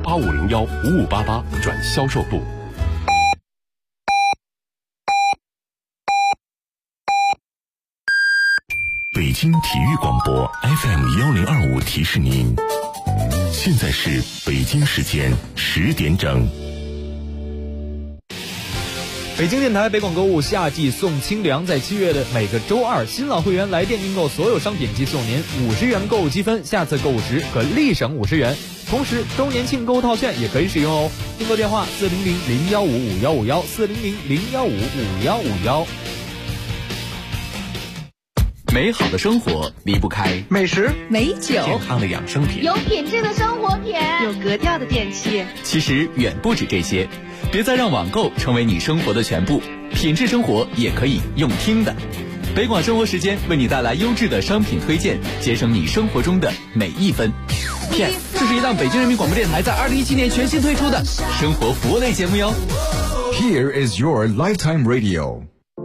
85015588转销售部。北京体育广播 FM1025提示您，现在是北京时间10点整。 北京电台北广购物夏季送清凉，在7月的每个周二，新老会员来电订购所有商品即送您50元购物积分，下次购物时可立省50元。同时，周年庆购物套券也可以使用哦。订购电话400-015-5151，400-015-5151。 美好的生活离不开美食、 美酒、 健康的养生品， 有品质的生活品， 有格调的电器。 其实远不止这些，别再让网购成为你生活的全部，品质生活也可以用听的。北广生活时间为你带来优质的商品推荐，节省你生活中的每一分。Yes， 这是一档北京人民广播电台在2017年全新推出的生活服务类节目哟。 Here is your lifetime radio。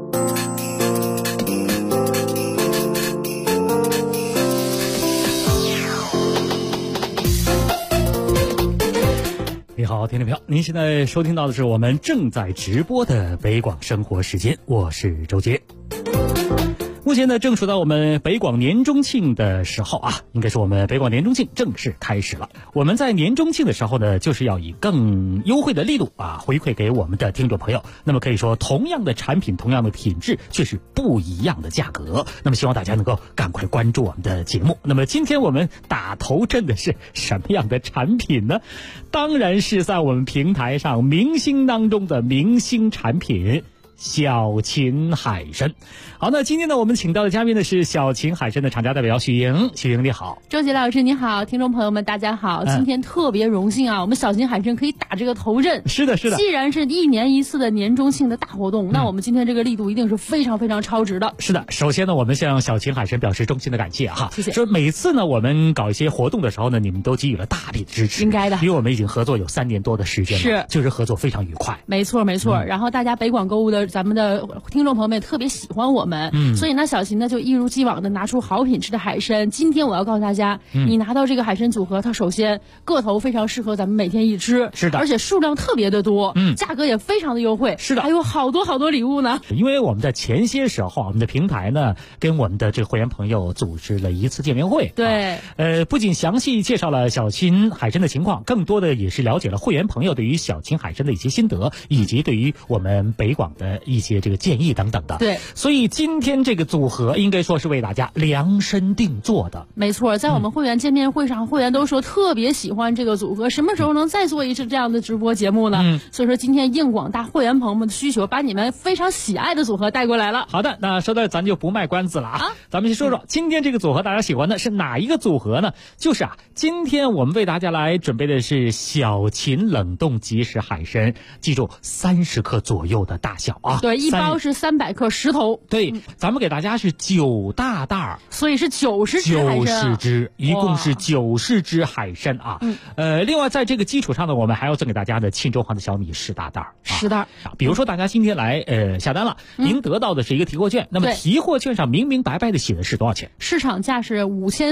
你好，听众朋友，您现在收听到的是我们正在直播的北广生活时间，我是周杰。目前呢，正处到我们北广年中庆的时候啊，应该是我们北广年中庆正式开始了。我们在年中庆的时候呢，就是要以更优惠的力度啊，回馈给我们的听众朋友。那么可以说，同样的产品，同样的品质，却是不一样的价格。那么希望大家能够赶快关注我们的节目。那么今天我们打头阵的是什么样的产品呢？当然是在我们平台上明星当中的明星产品。小秦海参。好，那今天呢，我们请到的嘉宾呢是小秦海参的厂家代表许莹。许莹你好。 周杰老师你好，听众朋友们大家好。今天特别荣幸啊，我们小秦海参可以打这个头阵。 是的，是的。 既然是1年1次的年中庆的大活动，那我们今天这个力度一定是非常非常超值的。 是的，首先呢，我们向小秦海参表示衷心的感谢哈。 谢谢。 说每次呢，我们搞一些活动的时候呢，你们都给予了大力的支持。 应该的。 因为我们已经合作有3年多的时间了， 是， 就是合作非常愉快。 没错没错。然后大家北广购物的咱们的听众朋友们也特别喜欢我们，所以呢，小秦呢就一如既往的拿出好品质的海参。今天我要告诉大家，你拿到这个海参组合，它首先个头非常适合咱们每天一吃， 是的， 而且数量特别的多，价格也非常的优惠， 是的， 还有好多好多礼物呢。 因为我们在前些时候，我们的平台呢跟我们的这个会员朋友组织了一次见面会， 对， 不仅详细介绍了小秦海参的情况，更多的也是了解了会员朋友对于小秦海参的一些心得，以及对于我们北广的一些这个建议等等的。 对， 所以今天这个组合应该说是为大家量身定做的。 没错，在我们会员见面会上，会员都说特别喜欢这个组合，什么时候能再做一次这样的直播节目呢？所以说今天应广大会员朋友们的需求，把你们非常喜爱的组合带过来了。 好的，那说到咱就不卖关子了啊，咱们先说说今天这个组合大家喜欢的是哪一个组合呢？就是今天我们为大家来准备的是小秦冷冻即食海参，记住30克左右的大小啊。 对，一包是300克10头。 对，咱们给大家是9大袋， 所以是90只海参，90 只，一共是90只海参啊。另外在这个基础上呢，我们还要赠给大家的庆州黄的小米10大袋 ，10袋。 比如说大家今天来下单了，您得到的是一个提货券，那么提货券上明明白白的写的是多少钱？ 市场价是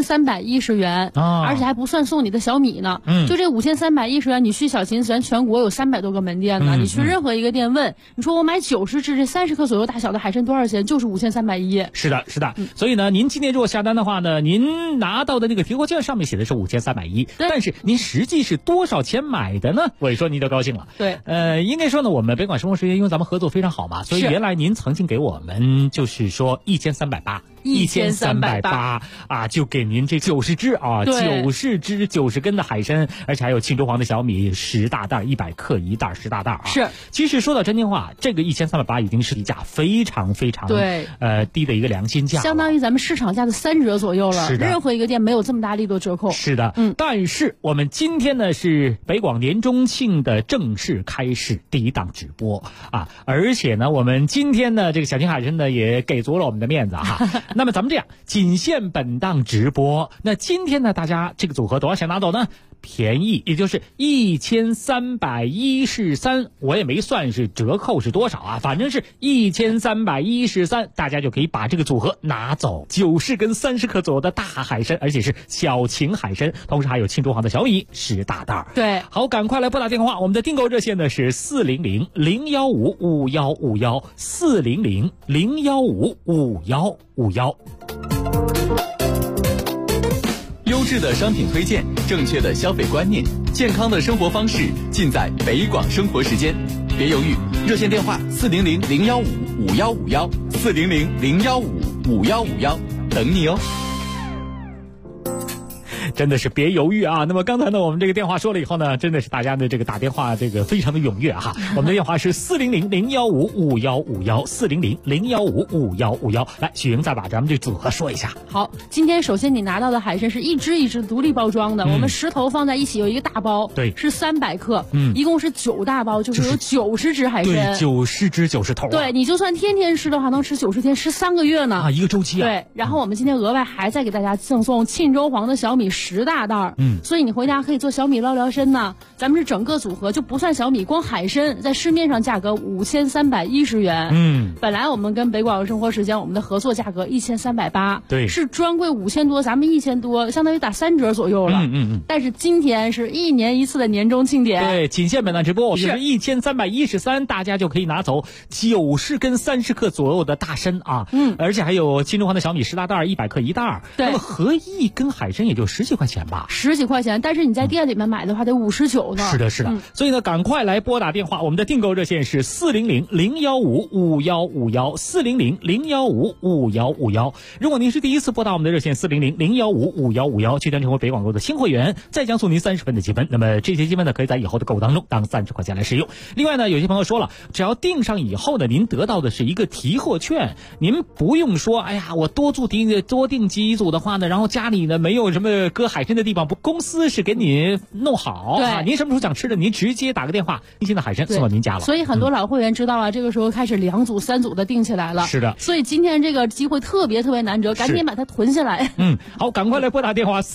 5310元，而且还不算送你的小米呢。就这5310元，你去小秦咱全国有300多个门店呢，你去任何一个店问，你说我买90只这30克左右大小的海参多少钱？就是5310。 是的，是的。所以呢，您今天如果下单的话呢，您拿到的那个提货券上面写的是5310，但是您实际是多少钱买的呢？我一说您就高兴了。 对， 应该说呢，我们北广生活时间因为咱们合作非常好嘛，所以原来您曾经给我们就是说1380啊，就给您这90只啊，90只90根的海参，而且还有庆州黄的小米10大袋，100克一袋，10大袋啊。 是， 其实说到真心话，这个1380已经是一价非常非常低的一个良心价， 相当于咱们市场价的3折左右了。 是的， 任何一个店没有这么大力度折扣。 是的，但是我们今天呢是北广年中庆的正式开始第一档直播啊，而且呢我们今天呢这个小秦海参呢也给足了我们的面子哈。那么咱们这样，仅限本档直播。那今天呢大家这个组合多少钱拿走呢便宜，也就是1313，我也没算是折扣是多少啊，反正是1313，大家就可以把这个组合拿走，90根30克左右的大海参，而且是小型海参，同时还有庆州行的小米10大袋。 对，好， 赶快来拨打电话，我们的订购热线呢是400-015-5151，400-015-5151。 优质的商品推荐，正确的消费观念，健康的生活方式，尽在北广生活时间。别犹豫，热线电话400-015-5151，400-015-5151，等你哦。 真的是别犹豫啊！那么刚才呢，我们这个电话说了以后呢，真的是大家的这个打电话这个非常的踊跃哈。我们的电话是400-015-5151，400-015-5151。来，许莹再把咱们这组合说一下。 好，今天首先你拿到的海参是一只一只独立包装的，我们10头放在一起有一个大包， 对， 是300克，一共是9大包，就是有90只海参， 对，90只90头。 对，你就算天天吃的话，能吃90天，吃3个月呢啊，一个周期啊。 对，然后我们今天额外还再给大家赠送庆州黄的小米10大袋，所以你回家可以做小米捞聊参呢。咱们是整个组合就不算小米，光海参在市面上价格5310元，本来我们跟北广生活时间我们的合作价格1380， 对， 是专柜5000多，咱们1000多，相当于打3折左右了。但是今天是1年1次的年终庆典， 对，仅限本档直播，是1313，大家就可以拿走90根30克左右的大参啊，而且还有庆州黄的小米10大袋，100克1袋， 对， 那么合一根海参也就10几块钱吧 ，10几块钱，但是你在店里面买的话得59呢。 是的，是的，所以呢，赶快来拨打电话，我们的订购热线是400-015-5151，400-015-5151。如果您是第一次拨打我们的热线400-015-5151，去单成为北广购的新会员，再将送您30分的积分。那么这些积分呢，可以在以后的购物当中当30块钱来使用。另外呢，有些朋友说了，只要订上以后呢，您得到的是一个提货券，您不用说，哎呀，我多订几组的话呢，然后家里呢没有什么搁海参的地方，公司是给你弄好， 对， 您什么时候想吃的，您直接打个电话，新鲜的海参送到您家了。 所以很多老会员知道啊，这个时候开始2组3组的订起来了。 是的， 所以今天这个机会特别难得，赶紧把它囤下来。 好，赶快来拨打电话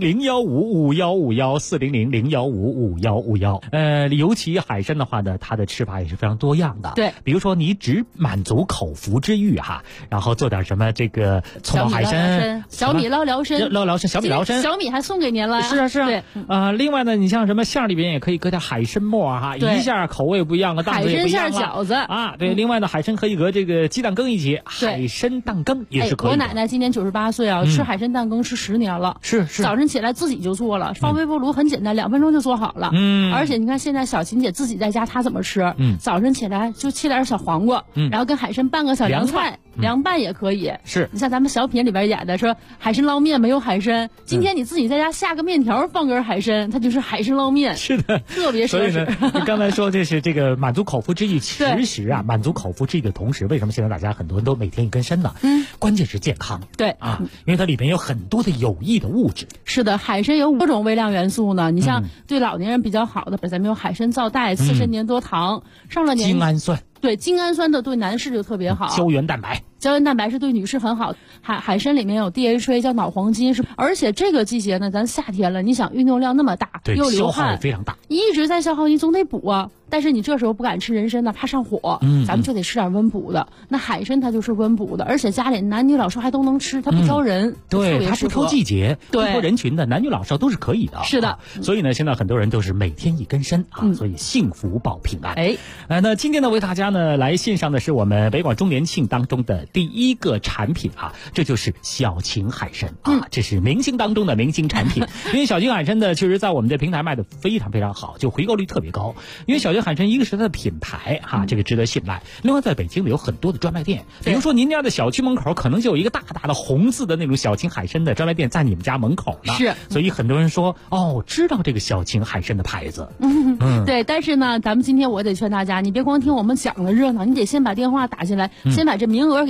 400-015-5151，400-015-5151。尤其海参的话呢，它的吃法也是非常多样的。 对， 比如说你只满足口腹之欲哈，然后做点什么这个葱爆海参、 小米捞聊参、 小米捞参， 小米还送给您了。 是啊。对，另外呢，你像什么馅里边也可以搁点海参末哈，一下口味不一样了，档次也不一样了。 海参馅饺子啊，对，另外呢，海参可以和这个鸡蛋羹一起，海参蛋羹也是可以的。 我奶奶今年98岁啊，吃海参蛋羹吃10年了， 是早晨起来自己就做了，放微波炉很简单，2分钟就做好了。而且你看现在小琴姐自己在家她怎么吃？早晨起来就切点小黄瓜，然后跟海参拌个小凉菜，凉拌也可以。 是你像咱们小品里边演的说海参捞面没有海参，今天你自己在家下个面条放根海参，它就是海参捞面。 是的， 特别所以呢，你刚才说这是这个满足口腹之欲，其实啊，满足口腹之欲的同时，为什么现在大家很多人都每天一根参呢？关键是健康。 对啊，因为它里面有很多的有益的物质。 是的，海参有5种微量元素呢。你像对老年人比较好的，咱们有海参皂苷、刺参粘多糖，上了年精氨酸。 对，精氨酸的对男士就特别好。 胶原蛋白是对女士很好。海参里面有 DHA 叫脑黄金，而且这个季节呢，咱夏天了，你想运动量那么大，又流汗， 消耗也非常大， 一直在消耗，你总得补啊。但是你这时候不敢吃人参呢，怕上火，咱们就得吃点温补的。那海参它就是温补的，而且家里男女老少还都能吃，它不挑人， 对，它不挑季节，不挑人群的，男女老少都是可以的。 是的， 所以呢，现在很多人都是每天一根参啊，所以幸福保平安。那今天呢，为大家呢来献上的是我们北广周年庆当中的第一个产品啊，这就是小秦海参啊，这是明星当中的明星产品。因为小秦海参呢，确实在我们的平台卖的非常非常好，就回购率特别高。因为小秦海参一个是它的品牌哈，这个值得信赖。另外，在北京呢有很多的专卖店，比如说您家的小区门口可能就有一个大大的红字的那种小秦海参的专卖店在你们家门口呢。 是， 所以很多人说知道这个小秦海参的牌子。 对，但是呢，咱们今天我得劝大家，你别光听我们讲的热闹，你得先把电话打进来，先把这名额给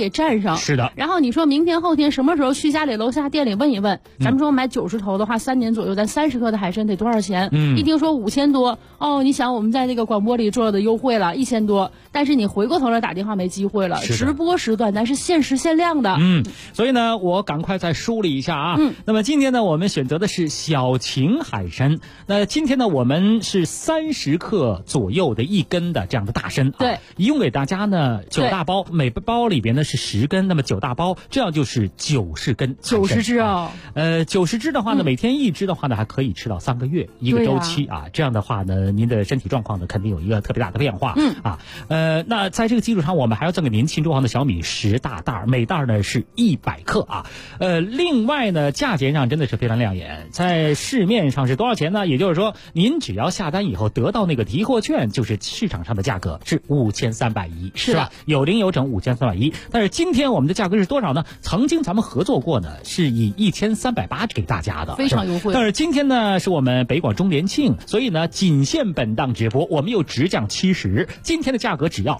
给占上。 是的。 然后你说明天后天什么时候去家里楼下店里问一问，咱们说买90头的话，3年左右，咱30克的海参得多少钱？一听说5000多，哦，你想我们在这个广播里做的优惠了1000多，但是你回过头来打电话没机会了，直播时段咱是限时限量的。 所以呢，我赶快再梳理一下啊。那么今天呢，我们选择的是小秦海参。那今天呢，我们是30克左右的1根的这样的大参。 对， 一共给大家呢9大包，每包里边呢是10根，那么9大包，这样就是90根。 90只哦。 90只的话呢，每天1只的话呢，还可以吃到3个月一个周期啊。这样的话呢，您的身体状况呢肯定有一个特别大的变化。那在这个基础上，我们还要赠给您秦州行的小米10大袋，每袋呢是100克啊。另外呢，价钱上真的是非常亮眼，在市面上是多少钱呢？也就是说，您只要下单以后得到那个提货券，就是市场上的价格是5310，是吧？有零有整5310。但是今天我们的价格是多少呢？曾经咱们合作过呢，是以1380给大家的， 非常优惠。 但是今天呢，是我们北广周年庆，所以呢，仅限本档直播，我们又直降70，今天的价格只要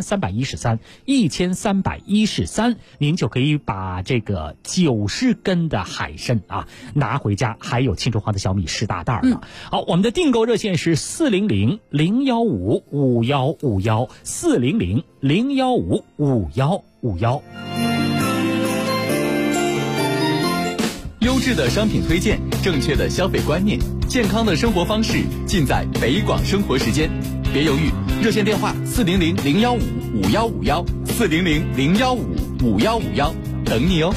1313，您就可以把这个90根的海参啊拿回家，还有秦州行的小米10大袋呢。好，我们的订购热线是400-015-5151，400-015-5151。 优质的商品推荐，正确的消费观念，健康的生活方式，尽在北广生活时间。别犹豫，热线电话400-015-5151，400-015-5151，等你哦。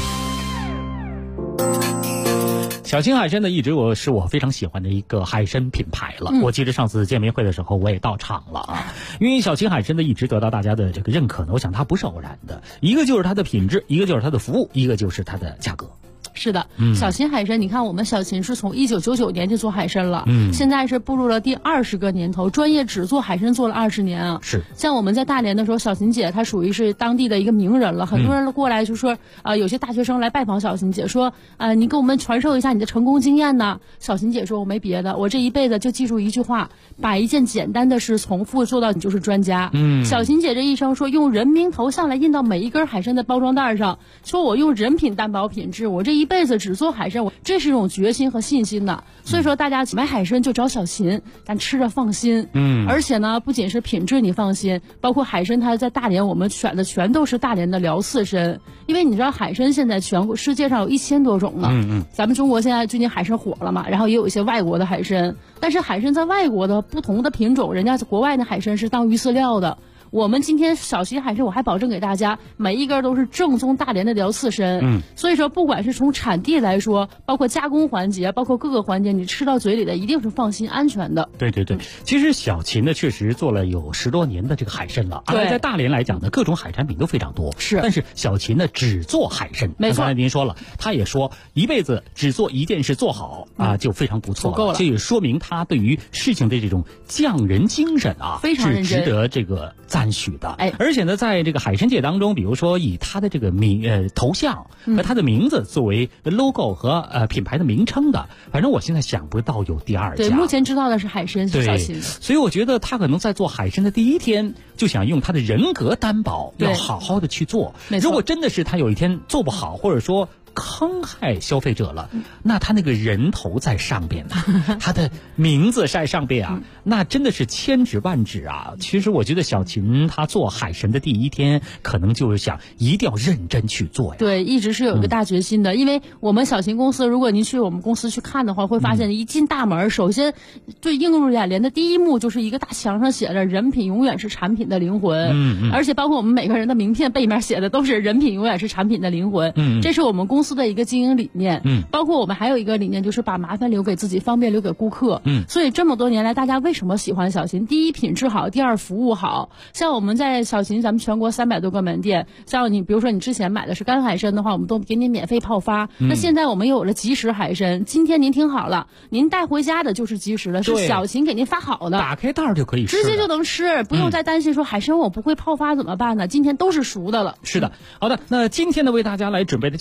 小秦海参呢，一直是我非常喜欢的一个海参品牌了。我记得上次见面会的时候，我也到场了啊。因为小秦海参呢，一直得到大家的这个认可呢，我想它不是偶然的，一个就是它的品质，一个就是它的服务，一个就是它的价格。 是的，小秦海参，你看我们小秦是从1999年就做海参了，现在是步入了第20个年头，专业只做海参做了20年啊。 是， 像我们在大连的时候，小秦姐她属于是当地的一个名人了，很多人过来就说，有些大学生来拜访小秦姐，说，你给我们传授一下你的成功经验呢。小秦姐说，我没别的，我这一辈子就记住一句话，把一件简单的事重复做到你就是专家。小秦姐这一生说，用人名头像来印到每一根海参的包装袋上，说我用人品担保品质，我这一辈子只做海参，这是一种决心和信心的。所以说大家买海参就找小秦，咱吃着放心。而且呢，不仅是品质你放心，包括海参它在大连我们选的全都是大连的辽刺参，因为你知道海参现在全国世界上有1000多种呢。咱们中国现在最近海参火了嘛，然后也有一些外国的海参，但是海参在外国的不同的品种，人家国外的海参是当鱼饲料的。我们今天小秦海参，我还保证给大家每一根都是正宗大连的辽刺参。所以说不管是从产地来说，包括加工环节，包括各个环节，你吃到嘴里的一定是放心安全的。 对，其实小秦呢确实做了有10多年的这个海参了，而在大连来讲呢，各种海产品都非常多。是，但是小秦呢只做海参。没错，刚才您说了，他也说一辈子只做一件事做好啊，就非常不错了，够了。这也说明他对于事情的这种匠人精神啊， 非常认真， 是值得这个赞许的。而且呢，在这个海参界当中，比如说以他的这个头像和他的名字作为 logo 和品牌的名称的，反正我现在想不到有第二家。 对，目前知道的是海参是小秦。 所以我觉得他可能在做海参的第一天就想用他的人格担保，要好好的去做。如果真的是他有一天做不好，或者说坑害消费者了，那他那个人头在上边呢，他的名字在上边啊，那真的是千指万指啊。其实我觉得小秦他做海参的第一天，可能就是想一定要认真去做呀。 对，一直是有一个大决心的。因为我们小秦公司，如果您去我们公司去看的话，会发现一进大门，首先最映入眼帘的第一幕就是一个大墙上写着"人品永远是产品的灵魂"，而且包括我们每个人的名片背面写的都是"人品永远是产品的灵魂"。这是我们公司的一个经营理念。包括我们还有一个理念，就是把麻烦留给自己，方便留给顾客。所以这么多年来，大家为什么喜欢小秦？第一，品质好；第二，服务好。像我们在小秦，咱们全国300多个门店，像你比如说你之前买的是干海参的话，我们都给你免费泡发。那现在我们有了即食海参，今天您听好了，您带回家的就是即食的，是小秦给您发好的， 打开袋就可以吃， 直接就能吃，不用再担心说海参我不会泡发怎么办呢？今天都是熟的了。 是的，好的，那今天呢为大家来准备的就是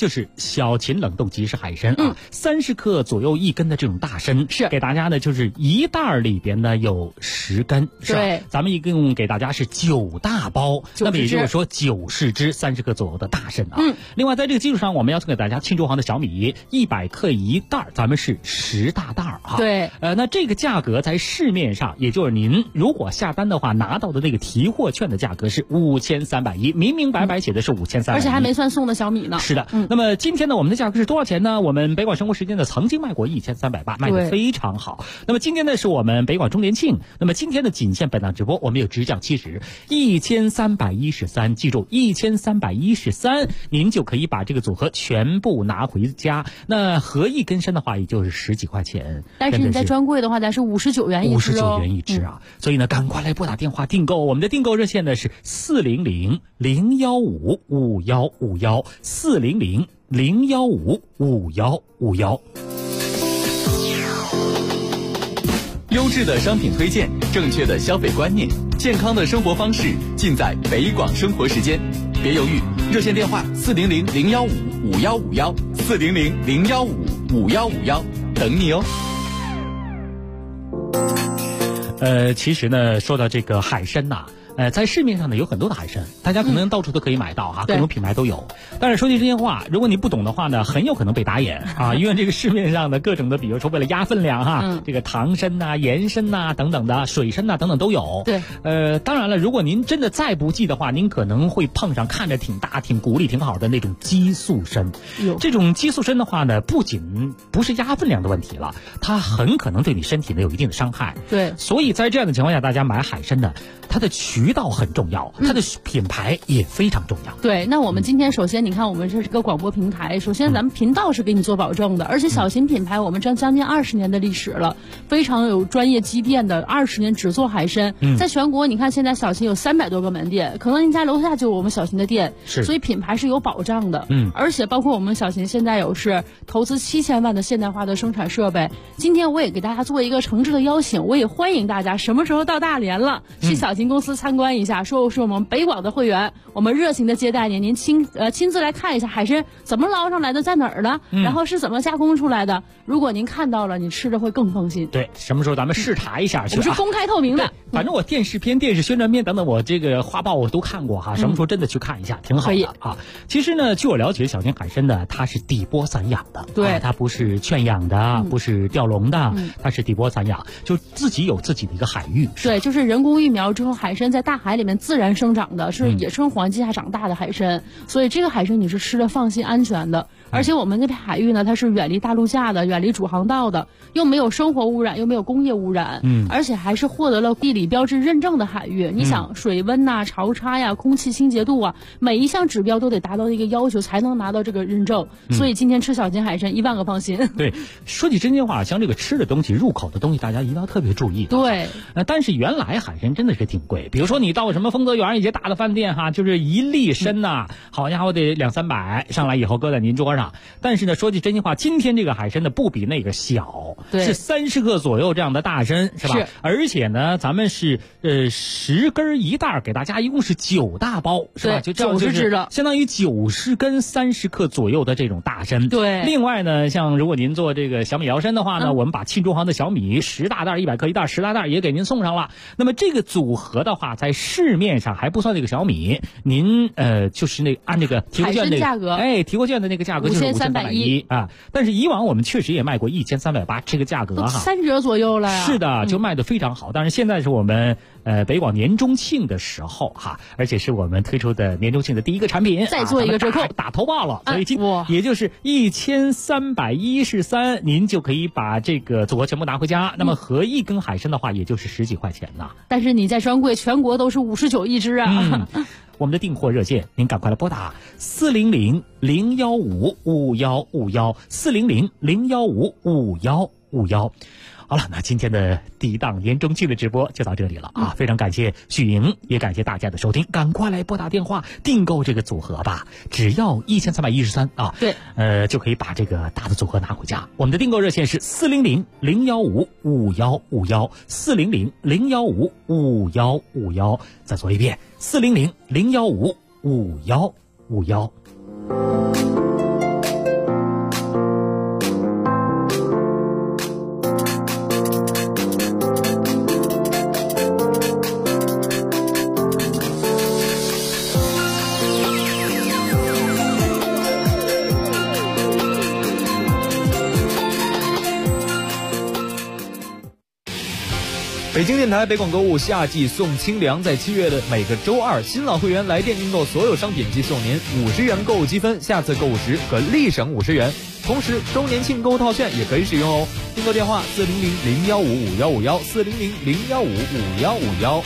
小秦冷冻即食海参啊，30克左右1根的这种大参， 是给大家呢就是一袋里边呢有10根，是吧？ 对， 咱们一共给大家是9大包，那么也就是说90只30克左右的大参啊。另外在这个基础上，我们要送给大家庆州行的小米100克1袋，咱们是10大袋啊。 对， 那这个价格在市面上，也就是您如果下单的话，拿到的那个提货券的价格是5310，明明白白写的是5310， 而且还没算送的小米呢。 是的，那么今天呢，我们的价格是多少钱呢？我们北广生活时间呢曾经卖过1380，卖得非常好。那么今天呢是我们北广周年庆，那么今天的仅限本档直播，我们有直降期时1313，记住1313，您就可以把这个组合全部拿回家。那合一根参的话，也就是10几块钱， 但是你在专柜的话，咱是59元一只 ，59元一只啊。所以呢，赶快来拨打电话订购，我们的订购热线呢是400-015-5151，400-015-5151。 优质的商品推荐，正确的消费观念，健康的生活方式，尽在北广生活时间。别犹豫，热线电话400-015-5151，400-015-5151，等你哦。 其实呢，说到这个海参呐，在市面上呢有很多的海参，大家可能到处都可以买到哈，各种品牌都有。但是说句真心话，如果你不懂的话呢，很有可能被打眼啊，因为这个市面上的各种的，比如说为了压分量哈，这个糖参呐、盐参呐等等的，水参呐等等都有。 对， 当然了，如果您真的再不济的话，您可能会碰上看着挺大、挺骨力挺好的那种激素参。这种激素参的话呢，不仅不是压分量的问题了，它很可能对你身体呢有一定的伤害。 对， 所以在这样的情况下，大家买海参呢，它的渠道很重要，它的品牌也非常重要。 对，那我们今天首先你看，我们这是个广播平台，首先咱们频道是给你做保证的，而且小秦品牌我们将近20年的历史了，非常有专业积淀的，20年只做海参，在全国你看现在小秦有300多个门店，可能您家楼下就有我们小秦的店，所以品牌是有保障的。而且包括我们小秦现在有是投资7000万的现代化的生产设备。今天我也给大家做一个诚挚的邀请，我也欢迎大家什么时候到大连了，去小秦公司参观一下，说是我们北广的会员，我们热情的接待您，您亲自来看一下海参怎么捞上来的，在哪儿呢？然后是怎么加工出来的？如果您看到了，你吃着会更放心。 对，什么时候咱们视察一下去？ 我是公开透明的， 反正我电视片、电视宣传片等等，我这个画报我都看过哈。什么时候真的去看一下，挺好的啊。其实呢，据我了解，小秦海参呢，它是底波散养的， 对， 它不是圈养的，不是钓笼的，它是底波散养，就自己有自己的一个海域。 对，就是人工育苗之后，海参在大海里面自然生长的，是野生环境下长大的海参，所以这个海参你是吃的放心安全的。而且我们这片海域呢，它是远离大陆架的，远离主航道的，又没有生活污染，又没有工业污染，而且还是获得了地理标志认证的海域。你想水温呐、潮差呀、空气清洁度啊，每一项指标都得达到一个要求，才能拿到这个认证。所以今天吃小秦海参10000个放心。 对，说起真心话，像这个吃的东西、入口的东西，大家一定要特别注意。 对， 但是原来海参真的是挺贵，比如说你到什么丰泽园一些大的饭店哈，就是一粒参呐，好家伙得200-300，上来以后搁在您桌上。但是呢，说句真心话，今天这个海参呢不比那个小，是30克左右这样的大参，是吧？是。而且呢，咱们是10根1袋，给大家一共是9大包，是吧？就 90只的， 相当于90根30克左右的这种大参。 对。 另外呢，像如果您做这个小米摇参的话呢，我们把庆州行的小米10大袋100克1袋10大袋也给您送上了。那么这个组合的话，在市面上还不算这个小米，您就是那按这个提货券的价格， 提货券的那个价格就是5310啊。但是以往我们确实也卖过1380这个价格哈 ，3折左右了呀。 是的，就卖得非常好。但是现在是我们北广年中庆的时候哈，而且是我们推出的年中庆的第一个产品， 再做一个折扣， 打头报了，所以也就是1313，您就可以把这个组合全部拿回家。那么合一根海参的话，也就是10几块钱呐。 但是你在专柜全国都是59一只啊。 我们的订货热线，您赶快来拨打400-015-5151，400-015-5151。好了，那今天的第一档年中庆的直播就到这里了啊！非常感谢许莹，也感谢大家的收听，赶快来拨打电话订购这个组合吧，只要1313啊！ 对， 就可以把这个大的组合拿回家。我们的订购热线是400-015-5151，400-015-5151。再说一遍，400-015-5151。 京电台北广购物夏季送清凉，在7月的每个周二，新老会员来电订购所有商品即送您50元购物积分，下次购物时可立省50元。同时，周年庆购物套券也可以使用哦。订购电话400-015-5151，400-015-5151。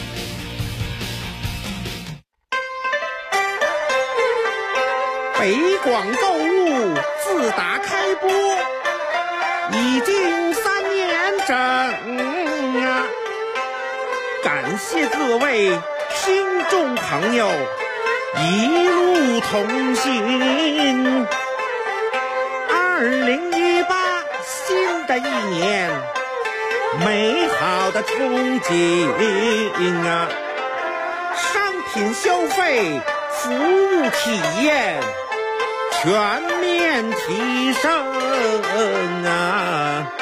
北广购物自打开播已经3年整啊！感谢各位听众朋友一路同行。2018新的一年，美好的憧憬啊！商品消费、服务体验全面提升啊！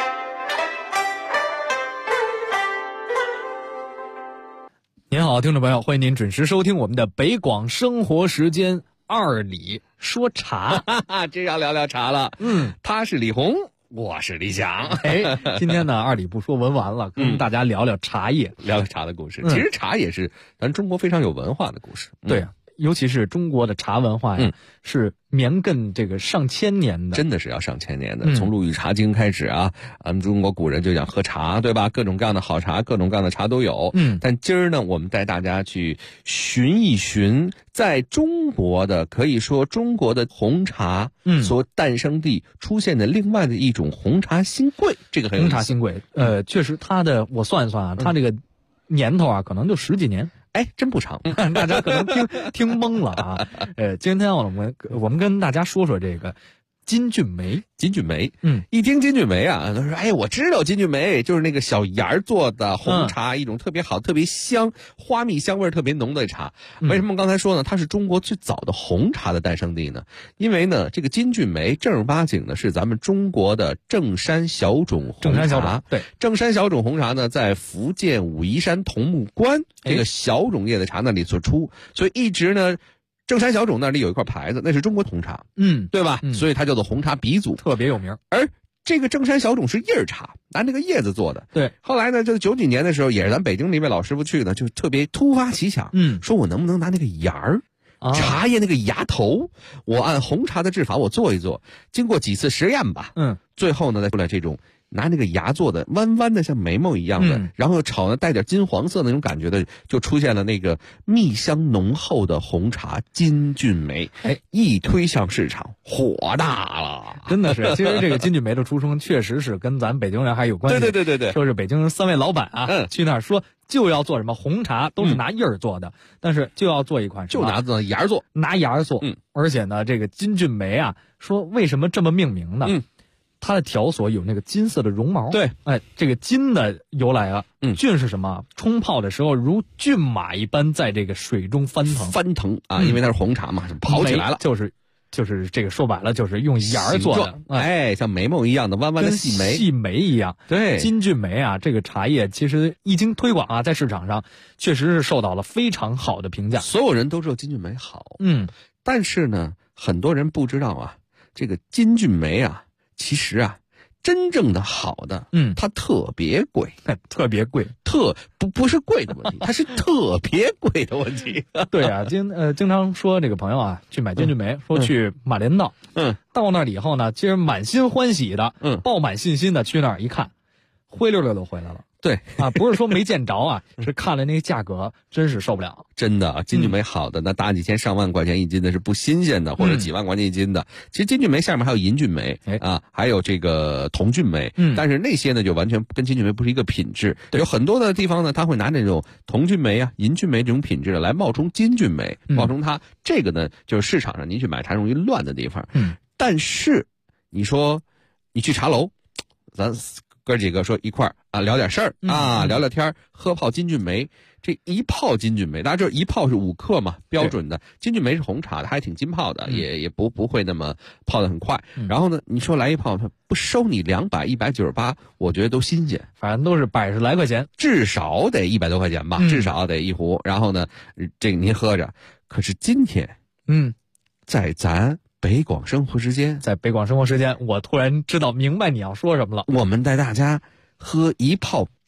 您好，听众朋友，欢迎您准时收听我们的北广生活时间2里说茶。 这要聊聊茶了。他是李红，我是李想。 今天呢，2里不说文玩了，跟大家聊聊茶叶， 聊聊茶的故事。其实茶也是咱中国非常有文化的故事。 对啊。尤其是中国的茶文化呀，是绵亘这个上千年的， 真的是要上千年的。从《陆羽茶经》开始啊，咱们中国古人就讲喝茶，对吧？各种各样的好茶，各种各样的茶都有。但今儿呢，我们带大家去寻一寻，在中国的可以说中国的红茶，所诞生地出现的另外的一种红茶新贵，这个很有意思。 红茶新贵，确实它的我算一算啊，它这个年头啊，可能就10几年。 真不长， 大家可能听懵了啊。今天我们跟大家说说这个金骏眉。 金骏眉，一听金骏眉啊，他说：“我知道金骏眉就是那个小芽做的红茶，一种特别好、特别香、花蜜香味特别浓的茶。为什么刚才说呢？它是中国最早的红茶的诞生地呢？因为呢，这个金骏眉正儿八经的是咱们中国的正山小种红茶。 对， 正山小种红茶呢，在福建武夷山桐木关这个小种叶的茶那里所出，所以一直呢。”正山小种那里有一块牌子，那是中国红茶，对吧？所以它叫做红茶鼻祖， 特别有名。 而这个正山小种是叶茶，拿这个叶子做的。 对， 后来呢，就90几年的时候，也是咱北京那位老师傅去呢，就特别突发奇想，说我能不能拿那个芽儿，茶叶那个芽头，我按红茶的制法我做一做。经过几次实验吧，最后呢，再出来这种。拿那个芽做的弯弯的像眉毛一样的，然后炒呢带点金黄色那种感觉的，就出现了那个蜜香浓厚的红茶金骏眉。一推向市场火大了， 真的是。其实这个金骏眉的出生确实是跟咱北京人还有关系。 对， 说是北京3位老板啊，去那儿说就要做什么红茶，都是拿叶儿做的，但是就要做一款什么， 就拿芽做， 拿芽做。而且呢，这个金骏眉啊，说为什么这么命名呢？它的条索有那个金色的绒毛。 对， 这个金的由来啊，骏是什么？冲泡的时候如骏马一般在这个水中翻腾啊，因为它是红茶嘛，跑起来了。 就是这个说白了就是用芽做的， 像眉毛一样的弯弯的细眉一样。 对， 金骏眉啊，这个茶叶其实一经推广啊，在市场上确实是受到了非常好的评价， 所有人都知道金骏眉好。但是呢，很多人不知道啊，这个金骏眉啊。其实啊，真正的好的，它特别贵，不是贵的问题，它是特别贵的问题。 对啊，经常说这个朋友啊，去买金骏眉，说去马连道，到那儿以后呢，其实满心欢喜的，抱满信心的去那儿一看，灰溜溜的回来了。 对啊，不是说没见着啊，是看了那个价格，真是受不了。 真的，金骏眉好的，那大几千上万块钱一斤的是不新鲜的，或者几万块钱一斤的。其实金骏眉下面还有银骏眉啊，还有这个铜骏眉，但是那些呢就完全跟金骏眉不是一个品质。有很多的地方呢，他会拿那种铜骏眉啊、银骏眉这种品质的来冒充金骏眉，冒充它。这个呢，就是市场上您去买茶容易乱的地方。但是你说你去茶楼，咱哥几个说一块儿啊聊点事儿啊，聊聊天，喝泡金骏眉。这一泡金骏眉，大家知道一泡是5克嘛，标准的。金骏眉是红茶的，还挺浸泡的，也不会那么泡得很快。然后呢，你说来一泡，它不收你200、198，我觉得都新鲜。 反正都是100来块钱， 至少得100多块钱吧，至少得一壶。然后呢，这个您喝着。可是今天，在咱北广生活时间， 我突然明白你要说什么了。 我们带大家喝一泡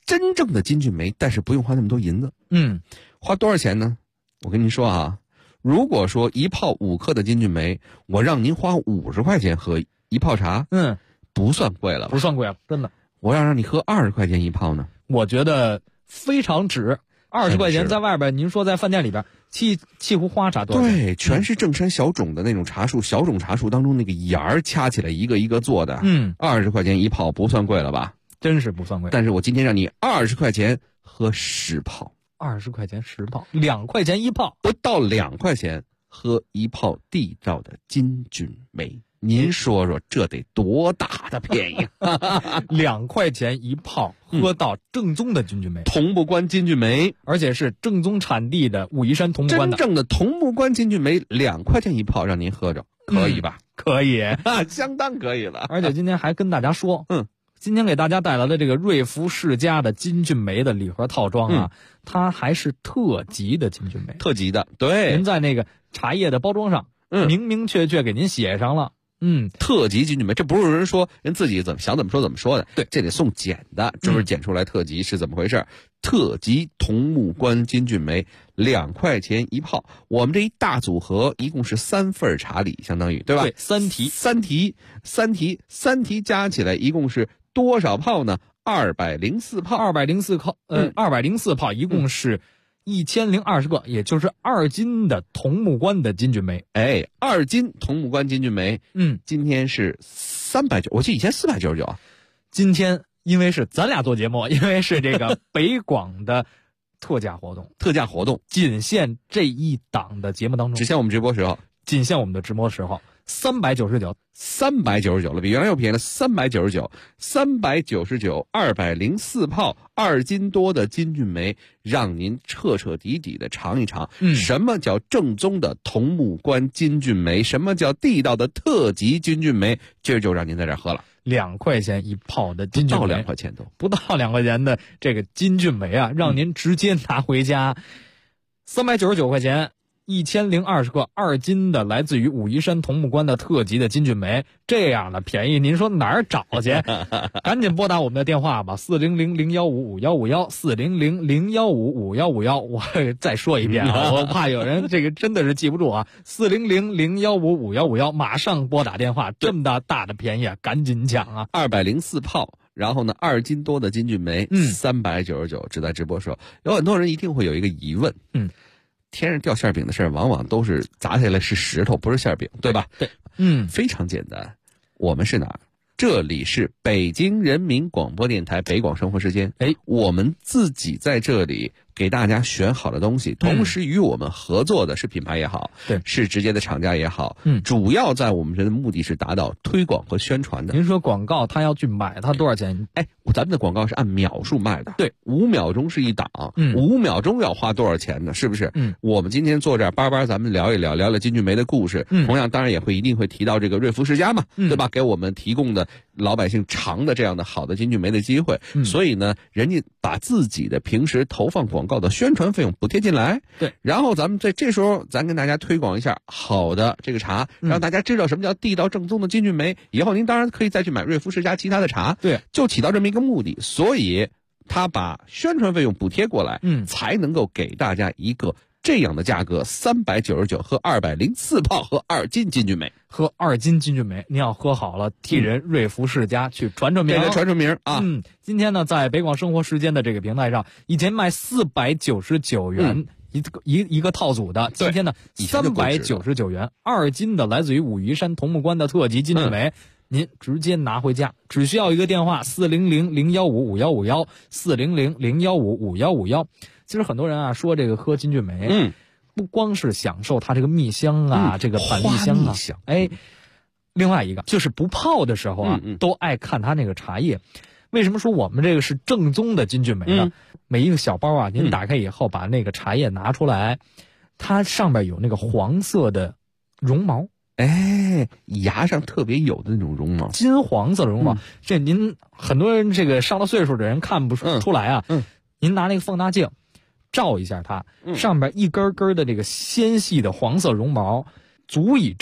真正的金骏眉，但是不用花那么多银子。花多少钱呢？我跟您说啊，如果说一泡5克的金骏眉，我让您花50块钱喝一泡茶，不算贵了吧？ 不算贵了，真的。 我要让你喝20块钱一泡呢， 我觉得非常值。20块钱在外边，您说在饭店里边沏壶花茶多少钱？ 对，全是正山小种的那种茶树，小种茶树当中那个芽儿掐起来一个一个做的，20块钱一泡不算贵了吧？ 真是不算贵。 但是我今天让你20块钱喝10泡 ，20块钱10泡，2块钱一泡， 不到2块钱喝一泡地道的金骏眉。您说说这得多大的便宜 ？2块钱一泡，喝到正宗的金骏眉， 桐木关金骏眉， 而且是正宗产地的武夷山桐木关的。 真正的桐木关金骏眉，2块钱一泡，让您喝着，可以吧？ 可以相当可以了。 而且今天还跟大家说，今天给大家带来的这个瑞福世家的金骏眉的礼盒套装啊，它还是特级的金骏眉， 特级的，对， 您在那个茶叶的包装上，明明确确给您写上了。 特级金骏眉，这不是人说人自己想怎么说怎么说的， 对， 这得送检的，这不是检出来特级是怎么回事？特级桐木关金骏眉2块钱一泡，我们这一大组合一共是3份茶礼，相当于对吧？ 对，3 提加起来一共是多少泡呢？204泡 ，204泡一共是1020个，也就是2斤的桐木关的金骏眉。 2斤桐木关金骏眉，今天是390，我记得以前499啊。 今天因为是咱俩做节目，因为是这个北广的特价活动，仅限这一档的节目当中， 只限我们直播时候， 仅限我们的直播时候，399了，比原来又便宜了399 204泡2斤多的金骏眉，让您彻彻底底的尝一尝，什么叫正宗的桐木关金骏眉，什么叫地道的特级金骏眉，今儿就让您在这儿喝了。 2块钱一泡的金骏眉， 不到2块钱都不到2块钱的这个金骏眉啊，让您直接拿回家，399块钱。1020个2斤的来自于武夷山桐木关的特级的金骏眉，这样的便宜您说哪儿找去？赶紧拨打我们的电话吧，400-015-5151 400-015-5151。我再说一遍啊，我怕有人这个真的是记不住啊，400-015-5151，马上拨打电话，这么大的便宜啊，赶紧抢啊 ！204泡。然后呢，2斤多的金骏眉，399，只在直播说，有很多人一定会有一个疑问，天上掉馅饼的事儿，往往都是砸下来是石头，不是馅饼，对吧？ 对， 非常简单。我们是哪儿？这里是北京人民广播电台北广生活时间。我们自己在这里给大家选好的东西，同时与我们合作的是品牌也好， 对， 是直接的厂家也好，主要在我们这的目的是达到推广和宣传的。 您说广告他要去买，他多少钱？ 咱们的广告是按秒数卖的， 对 ，5秒钟是一档，5秒钟要花多少钱呢？是不是？我们今天坐这儿巴巴咱们聊一聊金骏眉的故事，同样当然也一定会提到这个瑞福世家嘛，对吧？给我们提供的老百姓尝的这样的好的金骏眉的机会，所以呢，人家把自己的平时投放广告的宣传费用补贴进来， 对， 然后咱们在这时候咱跟大家推广一下好的这个茶，让大家知道什么叫地道正宗的金骏眉，以后您当然可以再去买瑞福世家其他的茶， 对， 就起到这么一个目的，所以他把宣传费用补贴过来，才能够给大家一个这样的价格，399和204泡和2斤金骏眉， 喝2斤金骏眉，您要喝好了，替人瑞福世家去传传名， 给他传传名啊！ 今天呢，在北广生活时间的这个平台上，以前卖499元。一个套组的，今天呢399元，2斤的来自于武夷山桐木关的特级金骏眉，您直接拿回家，只需要一个电话400-015-5151 400-015-5151。其实很多人啊说这个喝金骏眉，不光是享受它这个蜜香啊，这个板栗香啊，另外一个就是不泡的时候啊，都爱看它那个茶叶。为什么说我们这个是正宗的金骏眉呢？每一个小包啊，您打开以后把那个茶叶拿出来，它上面有那个黄色的绒毛， 芽上特别有的那种绒毛， 金黄色的绒毛。这您很多人这个上了岁数的人看不出来啊。您拿那个放大镜照一下它，上面一根根的这个纤细的黄色绒毛，足以证明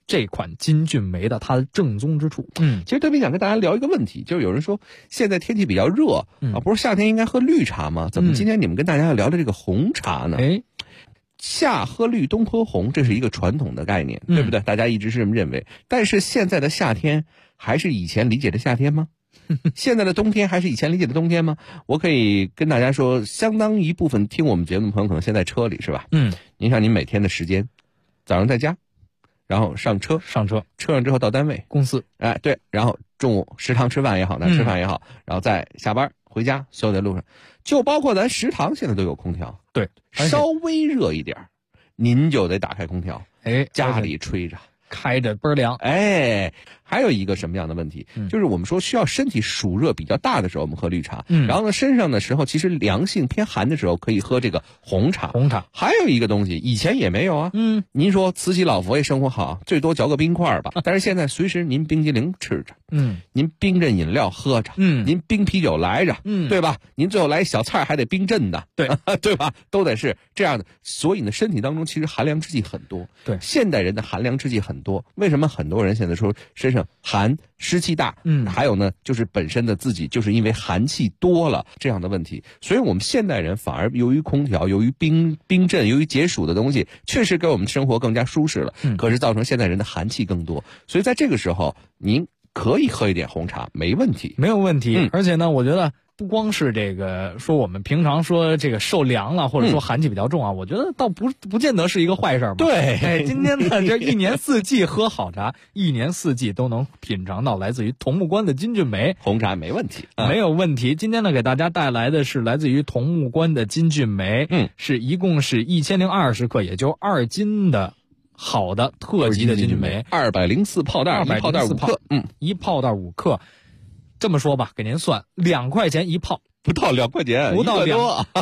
这款金骏眉的它的正宗之处。 其实特别想跟大家聊一个问题，就是有人说现在天气比较热不是夏天应该喝绿茶吗？怎么今天你们跟大家要聊的这个红茶呢？夏喝绿冬喝红，这是一个传统的概念，对不对？大家一直是这么认为。但是现在的夏天还是以前理解的夏天吗？现在的冬天还是以前理解的冬天吗？我可以跟大家说，相当一部分听我们节目的朋友可能现在车里是吧？您看您每天的时间，早上在家，然后上车，车上之后到单位公司， 对，然后中午食堂吃饭也好，吃饭也好，然后再下班回家，所有在路上，就包括咱食堂现在都有空调， 对， 稍微热一点您就得打开空调，家里吹着开着倍儿凉。 还有一个什么样的问题，就是我们说需要身体暑热比较大的时候我们喝绿茶，然后呢身上的时候其实凉性偏寒的时候可以喝这个红茶。还有一个东西以前也没有啊，您说慈禧老佛爷生活好，最多嚼个冰块吧，但是现在随时您冰激凌吃着，您冰镇饮料喝着，您冰啤酒来着，对吧？您最后来小菜还得冰镇的，对吧？都得是这样的。所以呢身体当中其实寒凉之气很多， 对， 现代人的寒凉之气很多。为什么很多人现在说身上寒湿气大，还有呢就是本身的自己就是因为寒气多了这样的问题，所以我们现代人反而由于空调，由于冰镇，由于解暑的东西确实给我们生活更加舒适了，可是造成现代人的寒气更多，所以在这个时候您可以喝一点红茶，没问题， 没有问题。而且呢我觉得不光是这个说我们平常说这个受凉了，或者说寒气比较重啊，我觉得倒不见得是一个坏事嘛。 对， 今天呢这一年四季喝好茶，一年四季都能品尝到来自于桐木关的金骏眉红茶，没问题， 没有问题。今天呢给大家带来的是来自于桐木关的金骏眉，一共是1020克，也就2斤的好的特级的金骏眉 ，204泡袋，一泡袋5克， 一泡袋5克。这么说吧，给您算2块钱一泡， 不到2块钱， 不到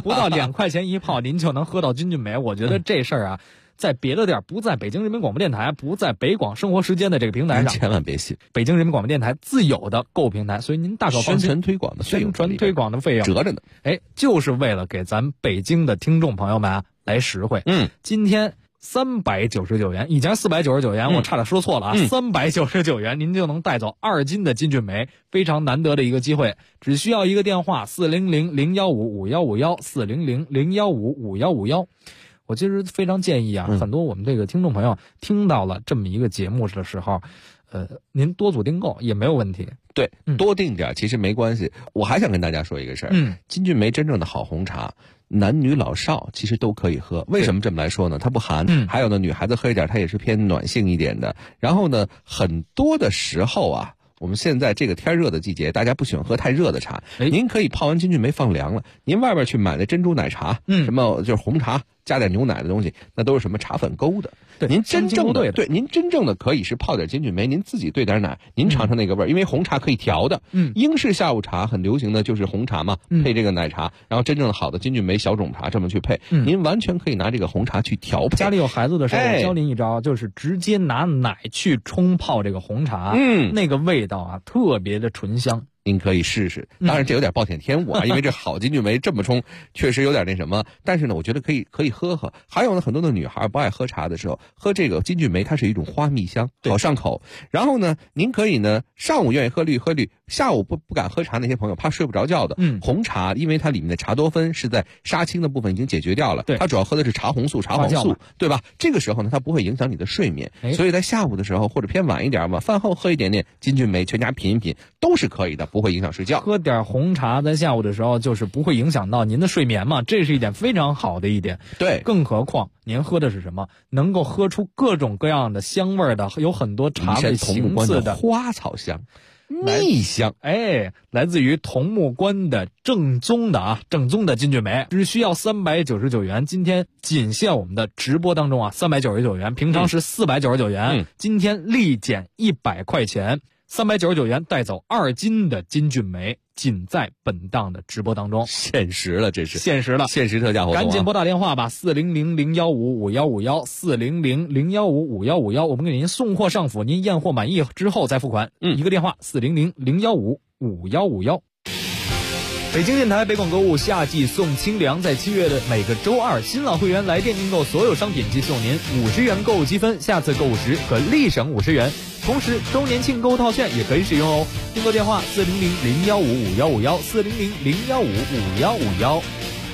2块钱一泡，您就能喝到金骏眉。我觉得这事儿啊，在别的地儿，不在北京人民广播电台，不在北广生活时间的这个平台上， 千万别信。 北京人民广播电台自有的购物平台，所以您大可放心。 宣传推广的费用折着呢， 就是为了给咱北京的听众朋友们来实惠。今天399元，以前499元，我差点说错了啊，399元您就能带走2斤的金骏眉，非常难得的一个机会，只需要一个电话400-015-5151，400-015-5151。我其实非常建议啊，很多我们这个听众朋友听到了这么一个节目的时候，您多组订购也没有问题。 对，多订点其实没关系。我还想跟大家说一个事儿，金骏眉真正的好红茶，男女老少其实都可以喝。为什么这么来说呢？它不寒，还有呢，女孩子喝一点它也是偏暖性一点的。然后呢，很多的时候啊，我们现在这个天热的季节，大家不喜欢喝太热的茶，您可以泡完金骏眉放凉了，您外边去买那珍珠奶茶，什么就是红茶加点牛奶的东西，那都是什么茶粉勾的。您真正的您真正的可以是泡点金骏眉，您自己兑点奶，您尝尝那个味儿，因为红茶可以调的。英式下午茶很流行的就是红茶嘛，配这个奶茶，然后真正的好的金骏眉小种茶这么去配，您完全可以拿这个红茶去调配。 家里有孩子的时候，我教您一招，就是直接拿奶去冲泡这个红茶，那个味道啊特别的醇香。 您可以试试，当然这有点暴殄天物啊，因为这好金骏眉这么冲，确实有点那什么。但是呢，我觉得可以喝喝。还有呢，很多的女孩不爱喝茶的时候，喝这个金骏眉，它是一种花蜜香，好上口。然后呢，您可以呢，上午愿意喝绿，下午不敢喝茶那些朋友怕睡不着觉的，红茶因为它里面的茶多酚是在杀青的部分已经解决掉了，它主要喝的是茶红素、茶黄素，对吧？这个时候呢，它不会影响你的睡眠，所以在下午的时候或者偏晚一点嘛，饭后喝一点点金骏眉，全家品一品都是可以的。不会影响睡觉， 喝点红茶在下午的时候就是不会影响到您的睡眠嘛，这是一点非常好的一点。 对， 更何况您喝的是什么？能够喝出各种各样的香味的，有很多茶味形似的花草香、蜜香， 来自于桐木关的正宗的金骏眉，只需要399元。今天仅限我们的直播当中啊，399元，平常是499元，今天立减100块钱。399元带走2斤的金骏眉，仅在本档的直播当中。 限时了，这是限时了， 限时特价活动， 赶紧拨打电话吧，400-015-5151，400-015-5151，我们给您送货上府，您验货满意之后再付款。一个电话，400-015-5151。 北京电台北广购物夏季送清凉，在7月的每个周二，新老会员来电订购所有商品即送您50元购物积分，下次购物时可立省50元。同时，周年庆购物套券也可以使用哦。订购电话400-015-5151，400-015-5151。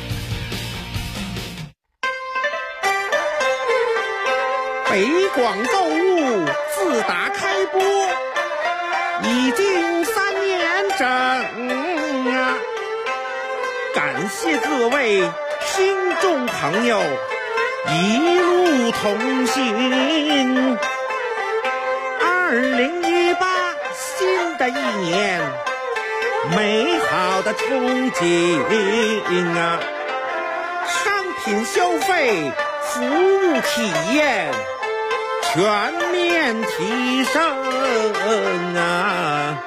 北广购物自打开播已经3年整啊！感谢各位听众朋友一路同行。2018新的一年，美好的憧憬啊！商品消费、服务体验全面提升啊！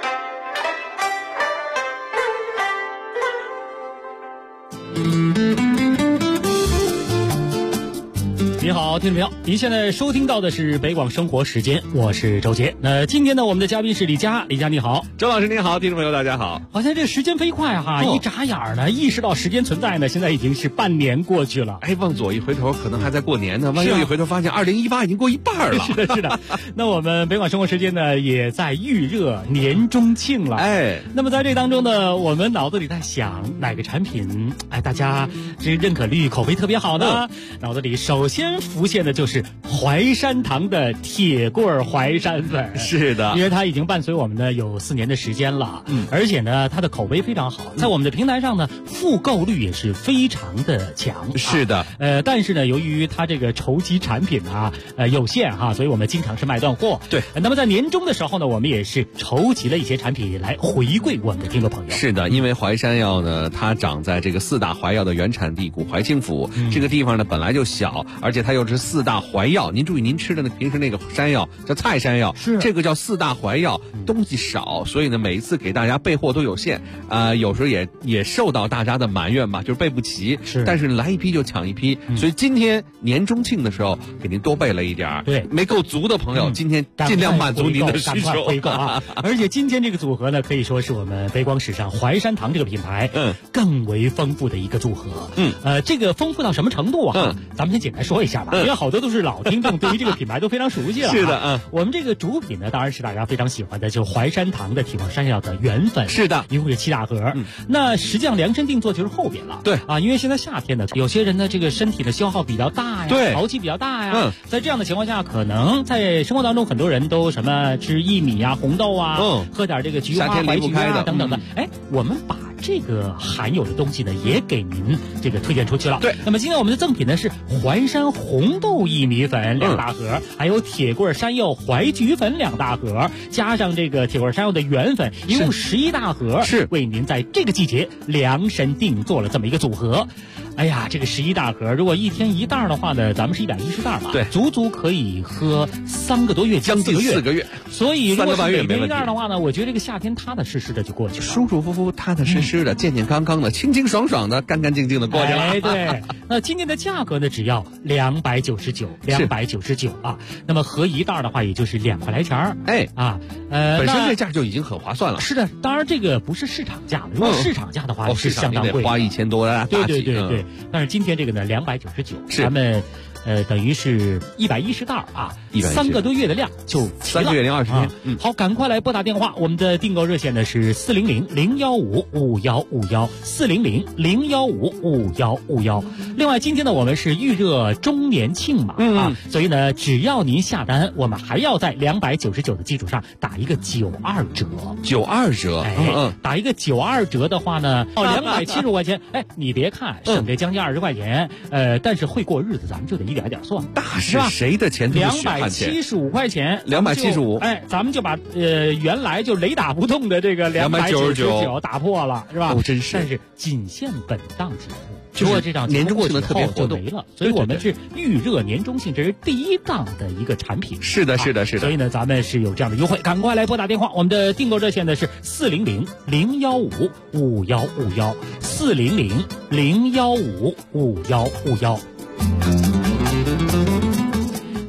你好，听众朋友，您现在收听到的是北广生活时间，我是周杰。那今天呢，我们的嘉宾是李佳，李佳你好， 周老师您好，听众朋友大家好。 好像这时间飞快哈，一眨眼呢，意识到时间存在呢，现在已经是半年过去了。 哎，往左一回头，可能还在过年呢；往右一回头，发现2018已经过一半了。 是的，是的。那我们北广生活时间呢，也在预热年中庆了。 哎， 那么在这当中呢，我们脑子里在想哪个产品，哎，大家这认可率、口碑特别好呢？脑子里首先浮现的就是淮山堂的铁棍淮山粉。 是的， 因为它已经伴随我们呢有4年的时间了，而且呢它的口碑非常好，在我们的平台上呢复购率也是非常的强。 是的， 但是呢由于它这个筹集产品啊有限哈，所以我们经常是卖断货。 对， 那么在年终的时候呢，我们也是筹集了一些产品来回馈我们的听众朋友。 是的，因为淮山药呢，它长在这个4大淮药的原产地古淮清府，这个地方呢本来就小，而且它又是4大淮药。您注意，您吃的平时那个山药叫菜山药， 是这个叫4大淮药，东西少，所以呢每一次给大家备货都有限，有时候也受到大家的埋怨吧，就是备不齐。 是， 但是来一批就抢一批，所以今天年中庆的时候给您多备了一点。 对， 没够足的朋友，今天尽量满足您的需求， 回购啊！而且今天这个组合呢，可以说是我们北广史上淮山堂这个品牌更为丰富的一个组合。这个丰富到什么程度啊？咱们先简单说一下吧，因为好多都是老听众，对于这个品牌都非常熟悉了。 是的， 我们这个主品呢，当然是大家非常喜欢的，就是淮山堂的铁棍山药的原粉。 是的， 一共是7大盒。那实际上量身定做就是后边了。 对啊，因为现在夏天呢，有些人呢这个身体的消耗比较大呀， 对， 潮气比较大呀。在这样的情况下，可能在生活当中很多人都什么吃薏米啊、红豆啊，喝点这个菊花、淮菊啊等等的。哎，我们把这个含有的东西呢，也给您这个推荐出去了。 对， 那么今天我们的赠品呢是淮山红豆薏米粉2大盒，还有铁棍山药淮菊粉2大盒，加上这个铁棍山药的原粉，一共11大盒， 是为您在这个季节量身定做了这么一个组合。哎呀，这个11大盒，如果一天1袋的话呢，咱们是110袋嘛， 对， 足足可以喝3个多月， 将近4个月。 所以如果是每天 1 1袋的话呢，我觉得这个夏天踏踏实实的就过去了， 舒舒服服、踏踏实实的、健健康康的、清清爽爽的、干干净净的过去了。 哎，对。那今天的价格呢，只要299啊。那么合1袋的话，也就是2块来钱。 哎啊， 本身这价就已经很划算了。 是的，当然这个不是市场价了，如果市场价的话是相当贵， 花1000多的。 对。但是今天这个呢，299，咱们等于是110袋啊，3个多月的量就 3个月零20天。 好，赶快来拨打电话，我们的订购热线呢是400-015-5151，400-015-5151。另外，今天呢我们是预热周年庆嘛，所以呢只要您下单，我们还要在299的基础上打一个92折。 92折， 打一个92折的话呢，275块钱。哎，你别看省这将近20块钱，但是会过日子，咱们就得一点点算， 那是谁的钱都是血汗钱。 275块钱 ，275， 哎，咱们就把原来就雷打不动的这个299打破了，是吧？ 真是。 但是仅限本档节目。如果这档年终庆的特别活动没了，所以我们是预热年终庆，这是第1档的一个产品。 是的。 所以呢，咱们是有这样的优惠，赶快来拨打电话。我们的订购热线呢是400-015-5151，400-015-5151。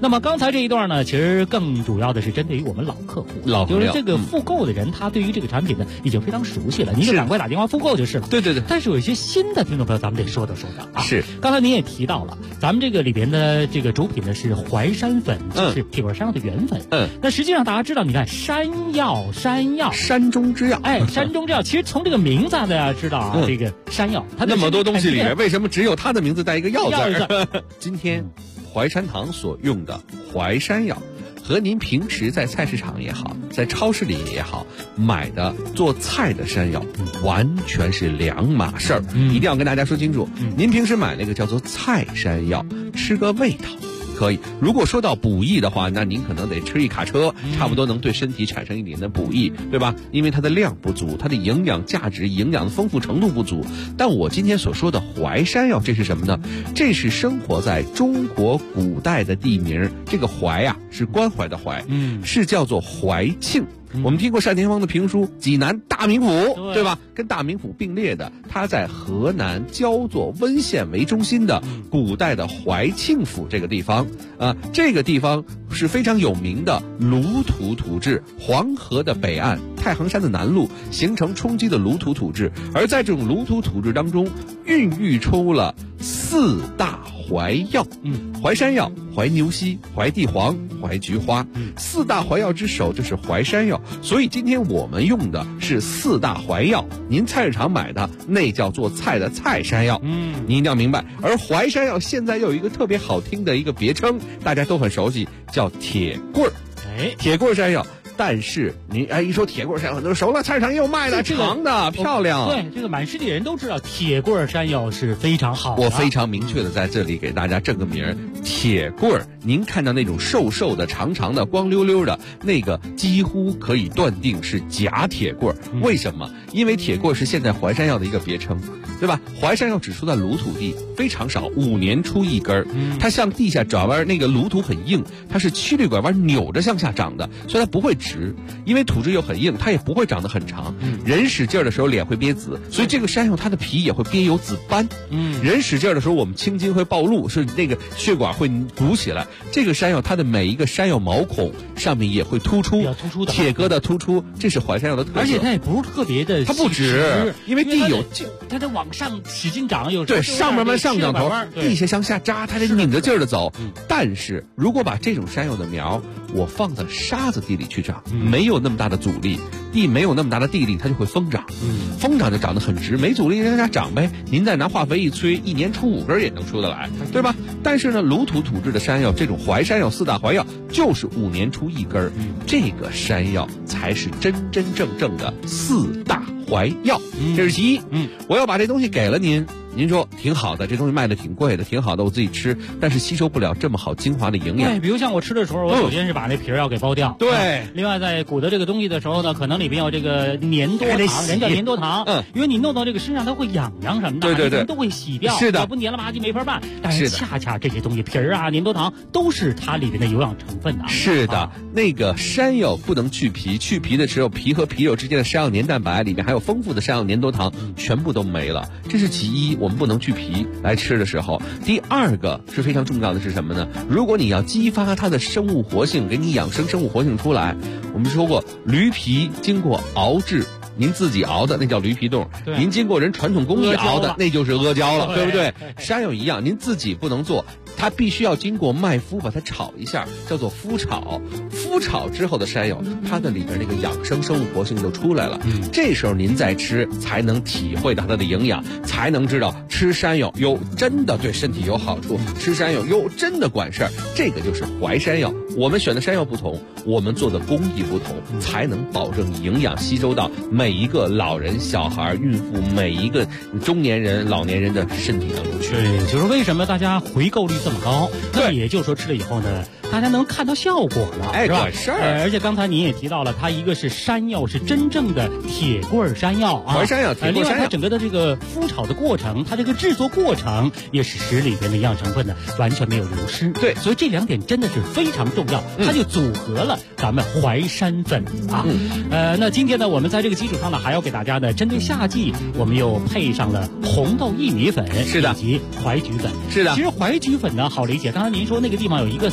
那么刚才这一段呢，其实更主要的是针对于我们老客户，就是这个复购的人，他对于这个产品呢已经非常熟悉了，您就赶快打电话复购就是了。 对对对。 但是有一些新的听众朋友，咱们得说道啊。 是。 刚才您也提到了，咱们这个里边的这个主品呢是淮山粉，就是铁棍山药的原粉。那实际上大家知道，你看山药， 山中之药。 山中之药，其实从这个名字大家知道啊，这个山药，它那么多东西里面，为什么只有它的名字带一个药字？今天淮山堂所用的淮山药，和您平时在菜市场也好，在超市里也好买的做菜的山药，完全是两码事儿。一定要跟大家说清楚，您平时买那个叫做菜山药，吃个味道可以。如果说到补益的话，那您可能得吃一卡车，差不多能对身体产生一点的补益，对吧？因为它的量不足，它的营养价值、营养的丰富程度不足。但我今天所说的淮山药，这是什么呢？这是生活在中国古代的地名，这个淮啊是关怀的淮，是叫做淮庆。我们听过单田芳的评书《济南大名府》，对吧？跟大名府并列的，它在河南焦作温县为中心的古代的淮庆府这个地方这个地方是非常有名的鲁土土质，黄河的北岸，太行山的南麓形成冲积的鲁土土质，而在这种鲁土土质当中孕育出了四大淮药，淮山药、淮牛膝、淮地黄、淮菊花，四大淮药之首就是淮山药。所以今天我们用的是四大淮药，您菜市场买的那叫做菜的菜山药，您一定要明白。而淮山药现在又有一个特别好听的一个别称，大家都很熟悉，叫铁棍儿。铁棍儿山药。但是您一说铁棍山药，很多人熟了，菜市场也有卖的，长的漂亮。 对，这个满世界人都知道铁棍山药是非常好的。 我非常明确的在这里给大家正个名儿，铁棍儿。您看到那种瘦瘦的、长长的、光溜溜的那个，几乎可以断定是假铁棍儿。为什么？因为铁棍儿是现在淮山药的一个别称，对吧？淮山药只出在鲁土地，非常少，5年出一根儿。它向地下转弯，那个鲁土很硬，它是曲率拐弯扭着向下长的，所以它不会直，因为土质又很硬，它也不会长得很长。人使劲的时候脸会憋紫，所以这个山药它的皮也会憋有紫斑。人使劲的时候我们青筋会暴露，是那个血管会鼓起来。这个山药它的每一个山药毛孔上面也会突出，铁疙瘩突出，这是淮山药的特色。 而且它也不是特别的， 它不直，因为地有它得往上使劲长，有对上慢慢上涨头，地下向下扎，它得拧着劲儿的走。但是如果把这种山药的苗我放在沙子地里去长，没有那么大的阻力，地没有那么大的地力，它就会疯长。疯长就长得很直，没阻力让它长呗。您再拿化肥一催，1年出5根也能出得来，对吧？但是呢，鲁土土质的山药，这种淮山药、四大淮药，就是5年出1根，这个山药才是真真正正的四大淮药。这是其一。我要把这东西给了您。您说挺好的，这东西卖的挺贵的，挺好的，我自己吃，但是吸收不了这么好精华的营养。 对，比如像我吃的时候，我首先是把那皮儿要给剥掉。 对。 另外，在鼓捣这个东西的时候呢，可能里边有这个粘多糖，人叫粘多糖。因为你弄到这个身上，它会痒痒什么的，对，都会洗掉。 是的。 要不粘了吧唧没法办。但是恰恰这些东西，皮儿啊、粘多糖都是它里边的有氧成分啊。 是的，那个山药不能去皮，去皮的时候，皮和皮肉之间的山药粘蛋白里面还有丰富的山药粘多糖，全部都没了。这是其一，我们不能去皮来吃的时候。第二个是非常重要的是什么呢？如果你要激发它的生物活性，给你养生生物活性出来，我们说过驴皮经过熬制，您自己熬的那叫驴皮冻，您经过人传统工艺熬的那就是阿胶了，对不对？山药一样，您自己不能做，它必须要经过麦麸把它炒一下，叫做麸炒。麸炒之后的山药，它的里边那个养生生物活性就出来了。这时候您再吃，才能体会到它的营养，才能知道吃山药哟真的对身体有好处，吃山药哟真的管事儿。这个就是淮山药。我们选的山药不同，我们做的工艺不同，才能保证营养吸收到每一个老人、小孩、孕妇，每一个中年人、老年人的身体当中去。 对，就是为什么大家回购率这么高？那也就是说吃了以后呢，大家能看到效果了，是吧？ 管事儿。 而且刚才您也提到了，它一个是山药，是真正的铁棍山药啊， 淮山药、铁棍山药。 另外，它整个的这个麸炒的过程，它这个制作过程也是使里边的营养成分呢完全没有流失。 对， 所以这2点真的是非常重要，它就组合了咱们淮山粉啊。那今天呢，我们在这个基础上呢，还要给大家呢，针对夏季，我们又配上了红豆薏米粉， 是的， 以及淮菊粉， 是的。 其实淮菊粉呢好理解，刚才您说那个地方有一个4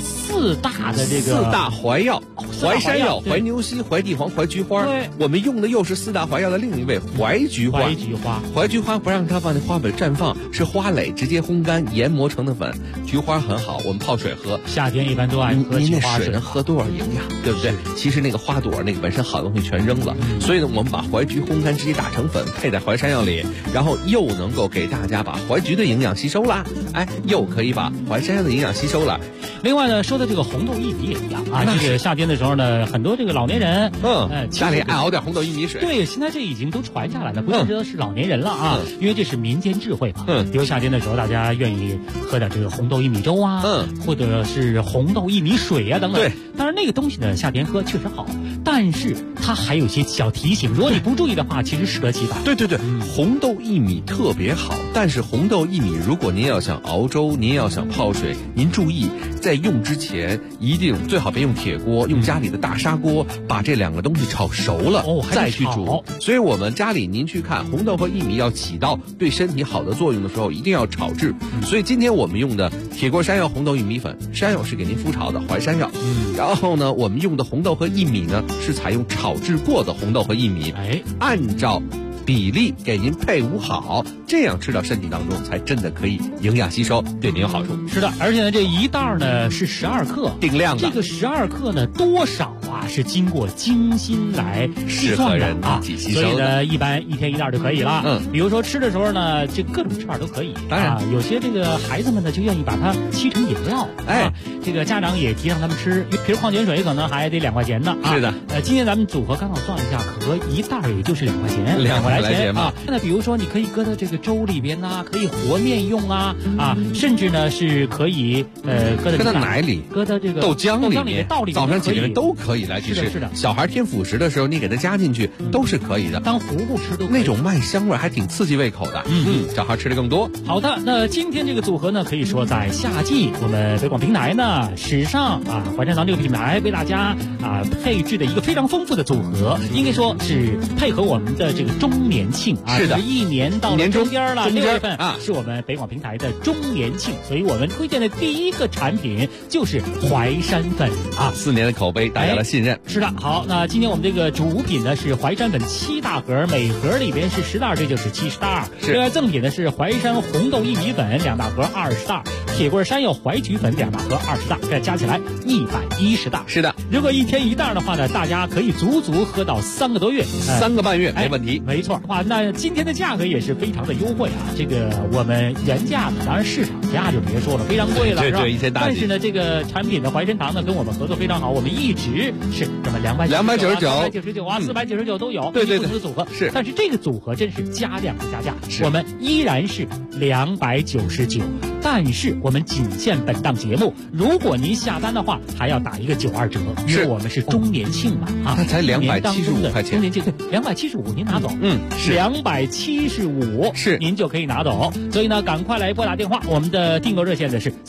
4大的这个 4大怀药，淮山药、怀牛膝、怀地黄、怀菊花。 对， 我们用的又是4大怀药的另一味怀菊花。怀菊花不让它放在花蕊绽放，是花蕾直接烘干研磨成的粉。菊花很好，我们泡水喝。 夏天一般都爱喝菊花水。您那水能喝多少营养，对不对？其实那个花朵那个本身好东西全扔了，所以呢，我们把怀菊烘干直接打成粉，配在淮山药里，然后又能够给大家把怀菊的营养吸收了，又可以把淮山药的营养吸收了。 另外呢，说的这个红豆薏米也一样啊，这个夏天的时候呢，很多这个老年人， 家里爱熬点红豆薏米水。 对，现在这已经都传下来了，不见得是老年人了啊，因为这是民间智慧嘛。比如夏天的时候，大家愿意喝点这个红豆薏米粥啊，或者是红豆薏米水啊等等。 对， 当然那个东西呢，夏天喝确实好，但是它还有一些小提醒，如果你不注意的话，其实适得其反。 对，红豆薏米特别好，但是红豆薏米如果您要想熬粥，您要想泡水，您注意在用之前一定最好别用铁锅，用家里的大砂锅，把这2个东西炒熟了，再去煮。所以我们家里您去看红豆和薏米要起到对身体好的作用的时候，一定要炒制。所以今天我们用的铁锅山药红豆薏米粉，山药是给您麸炒的淮山药，然后呢，我们用的红豆和薏米呢是采用炒制过的红豆和薏米，按照比例给您配伍好，这样吃到身体当中才真的可以营养吸收，对您有好处。 是的，而且呢，这一袋呢是12克， 定量的。 这个12克呢，多少是经过精心来计算的啊，所以呢，一般1天1袋就可以了。比如说吃的时候呢，这各种吃法都可以。 当然， 有些这个孩子们呢就愿意把它沏成饮料，这个家长也提倡他们吃，一瓶矿泉水可能还得2块钱呢。 是的， 今天咱们组合刚好算了一下，合一袋也就是2块钱，2块来钱啊。那比如说你可以搁到这个粥里边呐，可以和面用啊，甚至呢是可以搁到奶里， 搁到这个豆浆里面， 早上起来都可以来去吃。 是的， 小孩添辅食的时候，你给它加进去都是可以的， 当糊糊吃都可以。 那种麦香味还挺刺激胃口的。小孩吃的更多。 好的，那今天这个组合呢，可以说在夏季，我们北广平台呢史上淮山堂这个品牌为大家配置的一个非常丰富的组合，应该说是配合我们的这个周年庆是的， 一年到了中间了，6月份是我们北广平台的周年庆，所以我们推荐的第一个产品就是淮山粉 4年的口碑，大家的信任。 是的，好，那今天我们这个主品呢是淮山粉7大盒，每盒里边是10袋，这就是70袋。另外赠品呢是淮山红豆薏米粉2大盒20袋，铁棍山药淮菊粉2大盒20袋，这加起来110袋。 是的， 如果1天1袋的话呢，大家可以足足喝到3个多月 ，3个半月没问题。 没错，那今天的价格也是非常的优惠啊！这个我们原价呢，当然市场价就别说了，非常贵了，是吧？但是呢，这个产品的淮山堂呢跟我们合作非常好，我们一直是这么299、499都有， 对， 不同的组合是。 但是这个组合真是加量不加价，我们依然是299，但是我们仅限本档节目，如果您下单的话，还要打一个92折，因为我们是周年庆嘛那才275块钱， 周年庆对，275您拿走， 是 275是您就可以拿走，所以呢，赶快来拨打电话，我们的订购热线的是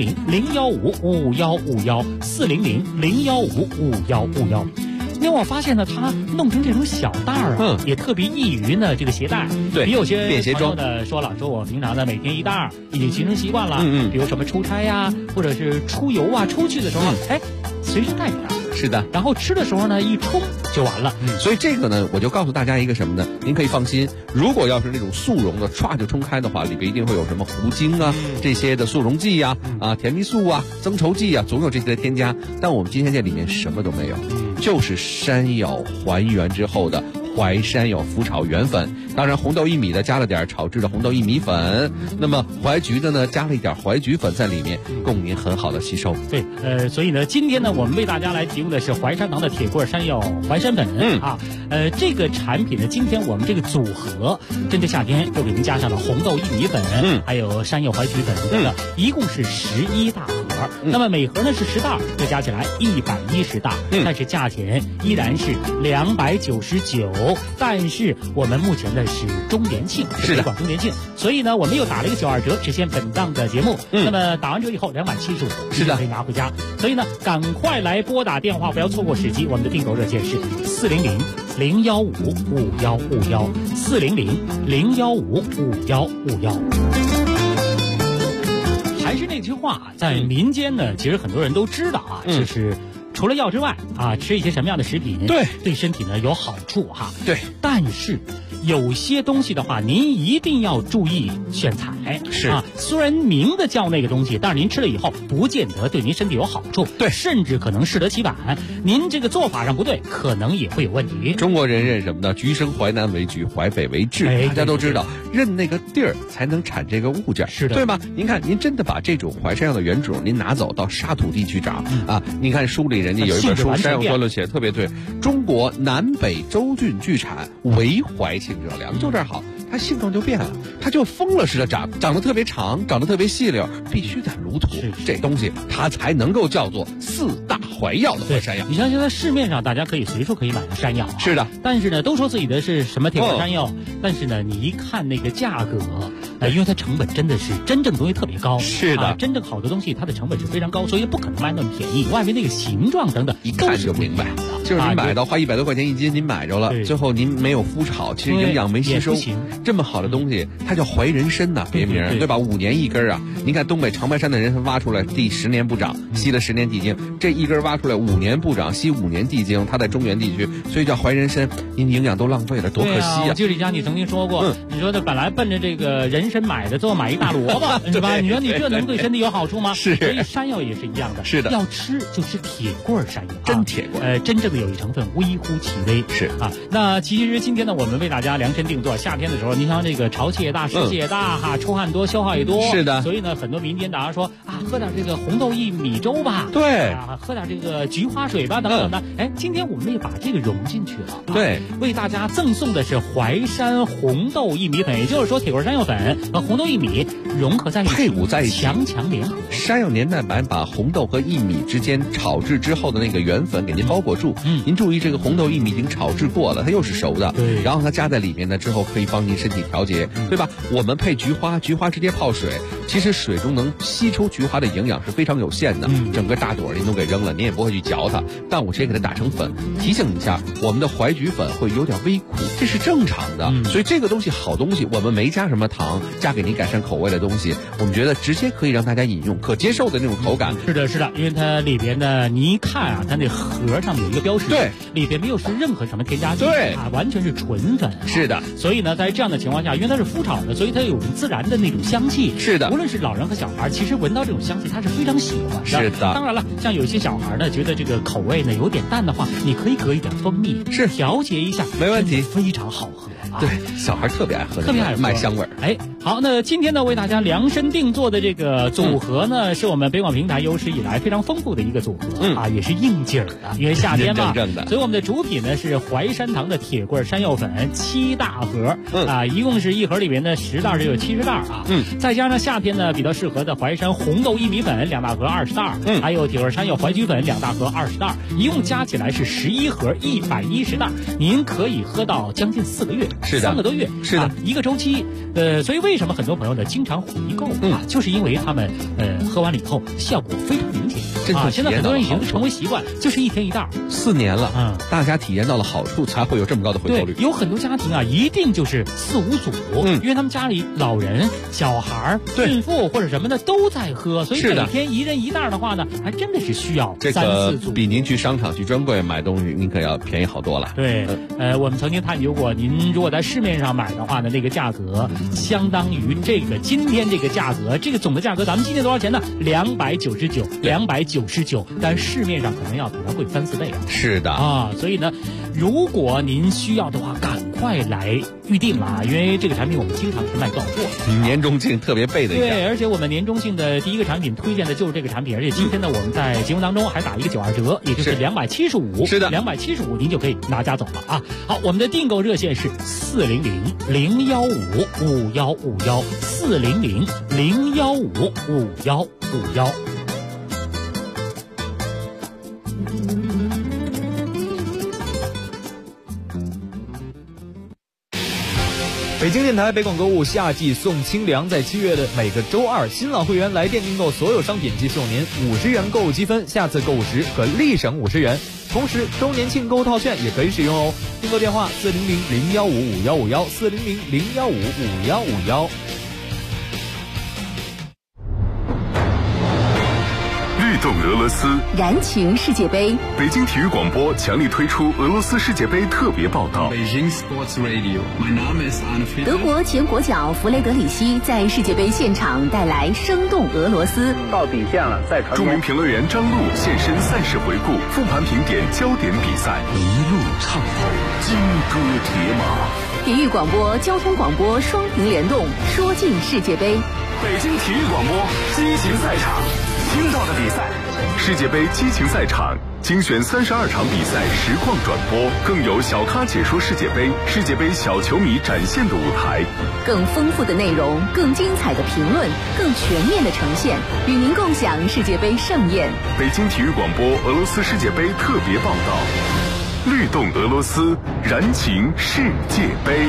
400-015-5151，400-015-5151。因为我发现呢，它弄成这种小袋儿也特别易于呢这个携带。 对， 比有些便携装的说了，说我平常呢每天1袋已经形成习惯了。比如什么出差呀，或者是出游出去的时候，随身带点。 是的， 然后吃的时候呢，一冲就完了。 所以这个呢，我就告诉大家一个什么呢？您可以放心，如果要是那种速溶的，歘就冲开的话，里边一定会有什么糊精这些的速溶剂甜蜜素增稠剂总有这些的添加。但我们今天这里面什么都没有，就是山药还原之后的淮山药麸炒原粉，当然红豆薏米的加了点炒制的红豆薏米粉，那么淮菊的呢加了一点淮菊粉在里面，供您很好的吸收。 对，所以呢，今天呢，我们为大家来提供的是淮山堂的铁棍山药淮山粉这个产品呢，今天我们这个组合针对夏天又给您加上了红豆薏米粉，还有山药淮菊粉等等，一共是11大盒。那么每盒呢是10袋，这加起来110袋，但是价钱依然是299，但是我们目前的是周年庆，是北广周年庆，所以呢我们又打了一个92折，实现本档的节目。那么打完折以后275，是的，可以拿回家。所以呢，赶快来拨打电话，不要错过时机。我们的订购热线是400-015-5151，400-015-5151。 还是那句话，在民间呢，其实很多人都知道啊，就是除了药之外啊，吃一些什么样的食品对身体呢有好处哈。 对， 但是有些东西的话，您一定要注意选材。 是啊，虽然明的叫那个东西，但是您吃了以后，不见得对您身体有好处。 对， 甚至可能适得其反。您这个做法上不对，可能也会有问题。 中国人认什么呢？橘生淮南为橘，淮北为枳。大家都知道，认那个地儿才能产这个物件， 是的， 对吧？您看，您真的把这种淮山药的原种，您拿走到沙土地去长啊！您看书里人家有一本书《山药专论》写的特别对，中国南北州郡聚产，唯淮性者良，就这儿好。它性状就变了，它就疯了似的长得特别长，长得特别细溜，必须在炉土，这东西它才能够叫做4大淮药的淮山药。 你像现在市面上大家可以随处可以买到山药， 是的， 但是呢，都说自己的是什么铁锅山药，但是呢，你一看那个价格，因为它成本真的是真正的东西特别高， 是的， 真正好的东西它的成本是非常高，所以不可能卖那么便宜。外面那个形状等等， 一看就明白，就是您买到花100多块钱一斤，您买着了，最后您没有麸炒，其实营养没吸收。这么好的东西，它叫淮人参呐，别名，对吧？5年一根啊！您看东北长白山的人挖出来，第10年不长，吸了10年地精，这一根挖出来5年不长，吸5年地精，它在中原地区，所以叫淮人参。您营养都浪费了，多可惜啊！ 我记得李佳，你曾经说过，你说的本来奔着这个人参买的，最后买一大萝卜，是吧？你说你这能对身体有好处吗？ 是。 所以山药也是一样的， 是的， 要吃就吃铁棍山药， 真铁棍。 真正的有益成分微乎其微， 是啊。 那其实今天呢，我们为大家量身定做，夏天的时候，你像这个潮气也大，湿气也大哈，出汗多，消耗也多， 是的。 所以呢，很多民间大家说啊，喝点这个红豆薏米粥吧， 对啊，喝点这个菊花水吧，等等的。今天我们也把这个融进去了， 对， 为大家赠送的是淮山红豆薏米粉，也就是说铁棍山药粉和红豆薏米融合在一起， 配伍在一起， 强强联合。 山药年蛋白把红豆和薏米之间炒制之后的那个原粉给您包裹住，您注意这个红豆薏米已经炒制过了，它又是熟的， 对， 然后它加在里面呢之后可以帮您身体调节，对吧？我们配菊花直接泡水，其实水中能吸出菊花的营养是非常有限的，整个大朵您都给扔了，您也不会去嚼它，但我直接给它打成粉，提醒一下，我们的淮菊粉会有点微苦，这是正常的，所以这个东西好东西，我们没加什么糖，加给您改善口味的东西，我们觉得直接可以让大家饮用，可接受的那种口感。 是的，是的，因为它里边呢，你一看啊，它那盒上有一个标识， 对， 里边没有是任何什么添加剂， 对啊，完全是纯粉， 是的。 所以呢，在这样的情况下，因为它是麸炒的，所以它有自然的那种香气， 是的。 无论是老人和小孩，其实闻到这种香气，他是非常喜欢的。 是的。 当然了，像有些小孩呢，觉得这个口味呢有点淡的话，你可以搁一点蜂蜜， 是调节一下， 没问题， 非常好喝。 对，小孩特别爱喝， 特别爱喝， 卖香味儿。 好，那今天呢，为大家量身定做的这个组合呢，是我们北广平台有史以来非常丰富的一个组合，也是应景的，因为夏天嘛，所以我们的主品呢是淮山堂的铁棍山药粉7大盒，一共是一盒里面的10袋就有70袋啊，再加上夏天呢比较适合的淮山红豆薏米粉2大盒20袋，还有铁棍山药淮菊粉2大盒20袋，一共加起来是11盒110袋，您可以喝到将近4个月， 是的，3 个多月， 是的， 一个周期，所以为什么很多朋友呢经常回购就是因为他们喝完了以后效果非常明显。现在很多人已经成为习惯，就是1天1袋 ，4年了，大家体验到了好处，才会有这么高的回购率。 有很多家庭啊，一定就是4、5组，因为他们家里老人、小孩、孕妇或者什么的都在喝，所以每天一人1袋的话呢，还真的是需要3、4组。 比您去商场去专柜买东西，您可要便宜好多了。 对，我们曾经探究过，您如果在市面上买的话呢，那个价格相当于这个今天这个价格，这个总的价格，咱们今天多少钱呢？299，但市面上可能要比它贵3、4倍啊。 是的所以呢，如果您需要的话，赶快来预定了，因为这个产品我们经常是卖断货。 年终庆特别备的一下。 对，而且我们年终庆的第一个产品推荐的就是这个产品，而且今天呢，我们在节目当中还打一个92折，也就是275。 是的 ，275您就可以拿家走了啊。好，我们的订购热线是400-015-5151，400-015-5151。 北京电台北广购物夏季送清凉，在7月的每个周二，新老会员来店订购所有商品即送您50元购物积分，下次购物时可立省50元。同时，周年庆购物套券也可以使用哦。订购电话400-015-5151，400-015-5151。 动俄罗斯， 燃情世界杯。 北京体育广播强力推出俄罗斯世界杯特别报道。 德国前国脚弗雷德里希在世界杯现场带来生动俄罗斯。 到底线了，再传。 著名评论员张璐现身赛事回顾，复盘评点焦点比赛，一路畅跑，金戈铁马。 体育广播、交通广播双屏联动，说尽世界杯。 北京体育广播激情赛场，听到的比赛，世界杯激情赛场精选32场比赛实况转播，更有小咖解说世界杯，世界杯小球迷展现的舞台， 更丰富的内容，更精彩的评论，更全面的呈现，与您共享世界杯盛宴。 北京体育广播俄罗斯世界杯特别报道，律动俄罗斯，燃情世界杯。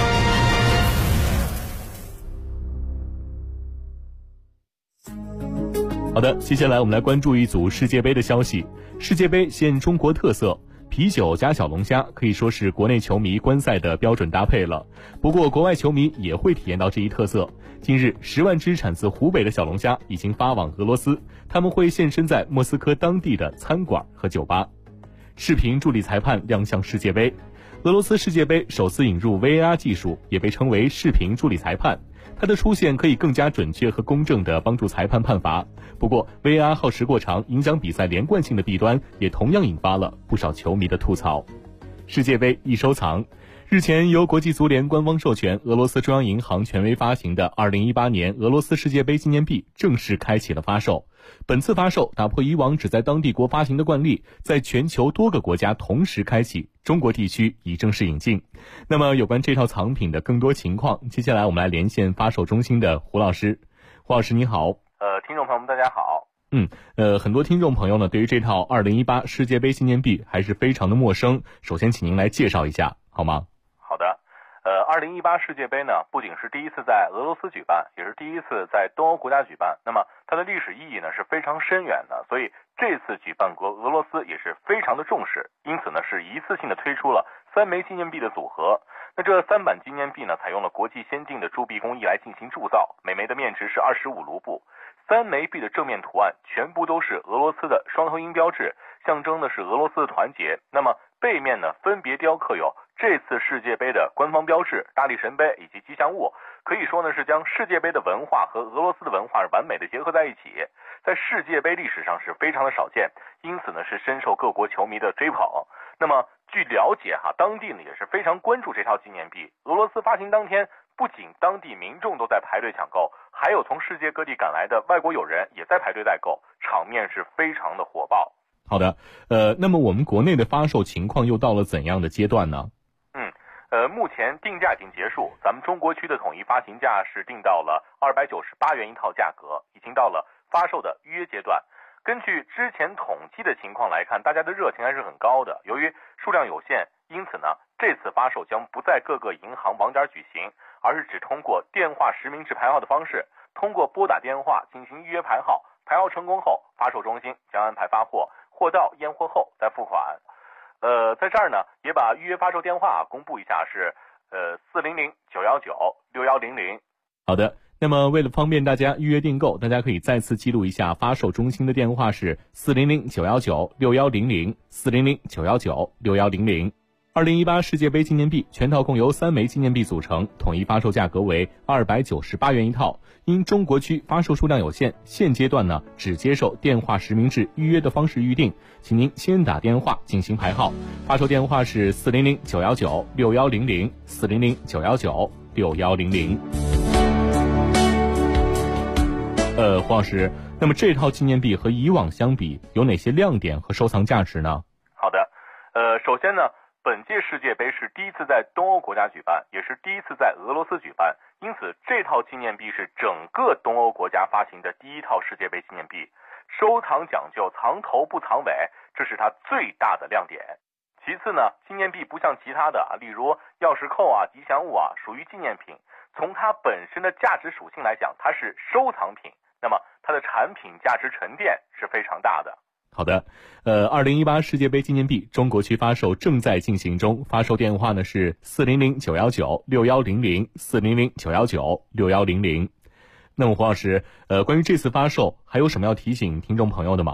好的，接下来我们来关注一组世界杯的消息。世界杯现中国特色，啤酒加小龙虾可以说是国内球迷观赛的标准搭配了。不过国外球迷也会体验到这一特色。近日10万只产自湖北的小龙虾已经发往俄罗斯，他们会现身在莫斯科当地的餐馆和酒吧。视频助理裁判亮相世界杯。俄罗斯世界杯首次引入 VAR 技术，也被称为视频助理裁判。它的出现可以更加准确和公正地帮助裁判判罚。不过 VAR 耗时过长，影响比赛连贯性的弊端也同样引发了不少球迷的吐槽。世界杯易收藏。日前由国际足联官方授权，俄罗斯中央银行权威发行的2018年俄罗斯世界杯纪念币正式开启了发售。本次发售打破以往只在当地国发行的惯例，在全球多个国家同时开启，中国地区已正式引进。那么有关这套藏品的更多情况，接下来我们来连线发售中心的胡老师。胡老师你好。 听众朋友们大家好。 很多听众朋友呢对于这套2018世界杯纪念币还是非常的陌生，首先请您来介绍一下好吗？ 好的。2018世界杯呢，不仅是第一次在俄罗斯举办，也是第一次在东欧国家举办。那么它的历史意义呢是非常深远的，所以这次举办国俄罗斯也是非常的重视，因此呢是一次性的推出了3枚纪念币的组合。那这3版纪念币呢，采用了国际先进的铸币工艺来进行铸造，每枚的面值是25卢布。3枚币的正面图案全部都是俄罗斯的双头鹰标志，象征的是俄罗斯的团结。那么背面呢，分别雕刻有这次世界杯的官方标志、大力神杯以及吉祥物，可以说呢是将世界杯的文化和俄罗斯的文化完美的结合在一起，在世界杯历史上是非常的少见，因此呢是深受各国球迷的追捧。那么据了解当地呢也是非常关注这套纪念币。俄罗斯发行当天，不仅当地民众都在排队抢购，还有从世界各地赶来的外国友人也在排队代购，场面是非常的火爆。 好的，那么我们国内的发售情况又到了怎样的阶段呢？ 目前定价已经结束，咱们中国区的统一发行价是定到了298元一套价格，已经到了发售的预约阶段。根据之前统计的情况来看，大家的热情还是很高的。由于数量有限，因此呢，这次发售将不在各个银行网点举行，而是只通过电话实名制排号的方式，通过拨打电话进行预约排号，排号成功后，发售中心将安排发货，货到验货后再付款。在这儿呢，也把预约发售电话公布一下，是400-919-6100。 好的，那么为了方便大家预约订购，大家可以再次记录一下发售中心的电话是400-919-6100 400-919-6100。2018世界杯纪念币全套共由3枚纪念币组成，统一发售价格为298元一套。因中国区发售数量有限，现阶段呢只接受电话实名制预约的方式预定，请您先打电话进行排号。发售电话是400-919-6100 400-919-6100。黄老师，那么这套纪念币和以往相比有哪些亮点和收藏价值呢？ 好的，首先呢，本届世界杯是第一次在东欧国家举办，也是第一次在俄罗斯举办，因此这套纪念币是整个东欧国家发行的第一套世界杯纪念币。收藏讲究藏头不藏尾，这是它最大的亮点。其次呢，纪念币不像其他的例如钥匙扣吉祥物属于纪念品，从它本身的价值属性来讲，它是收藏品，那么它的产品价值沉淀是非常大的。 好的，2018世界杯纪念币中国区发售正在进行中，发售电话呢是400-919-6100 400-919-6100。那么黄老师，关于这次发售还有什么要提醒听众朋友的吗？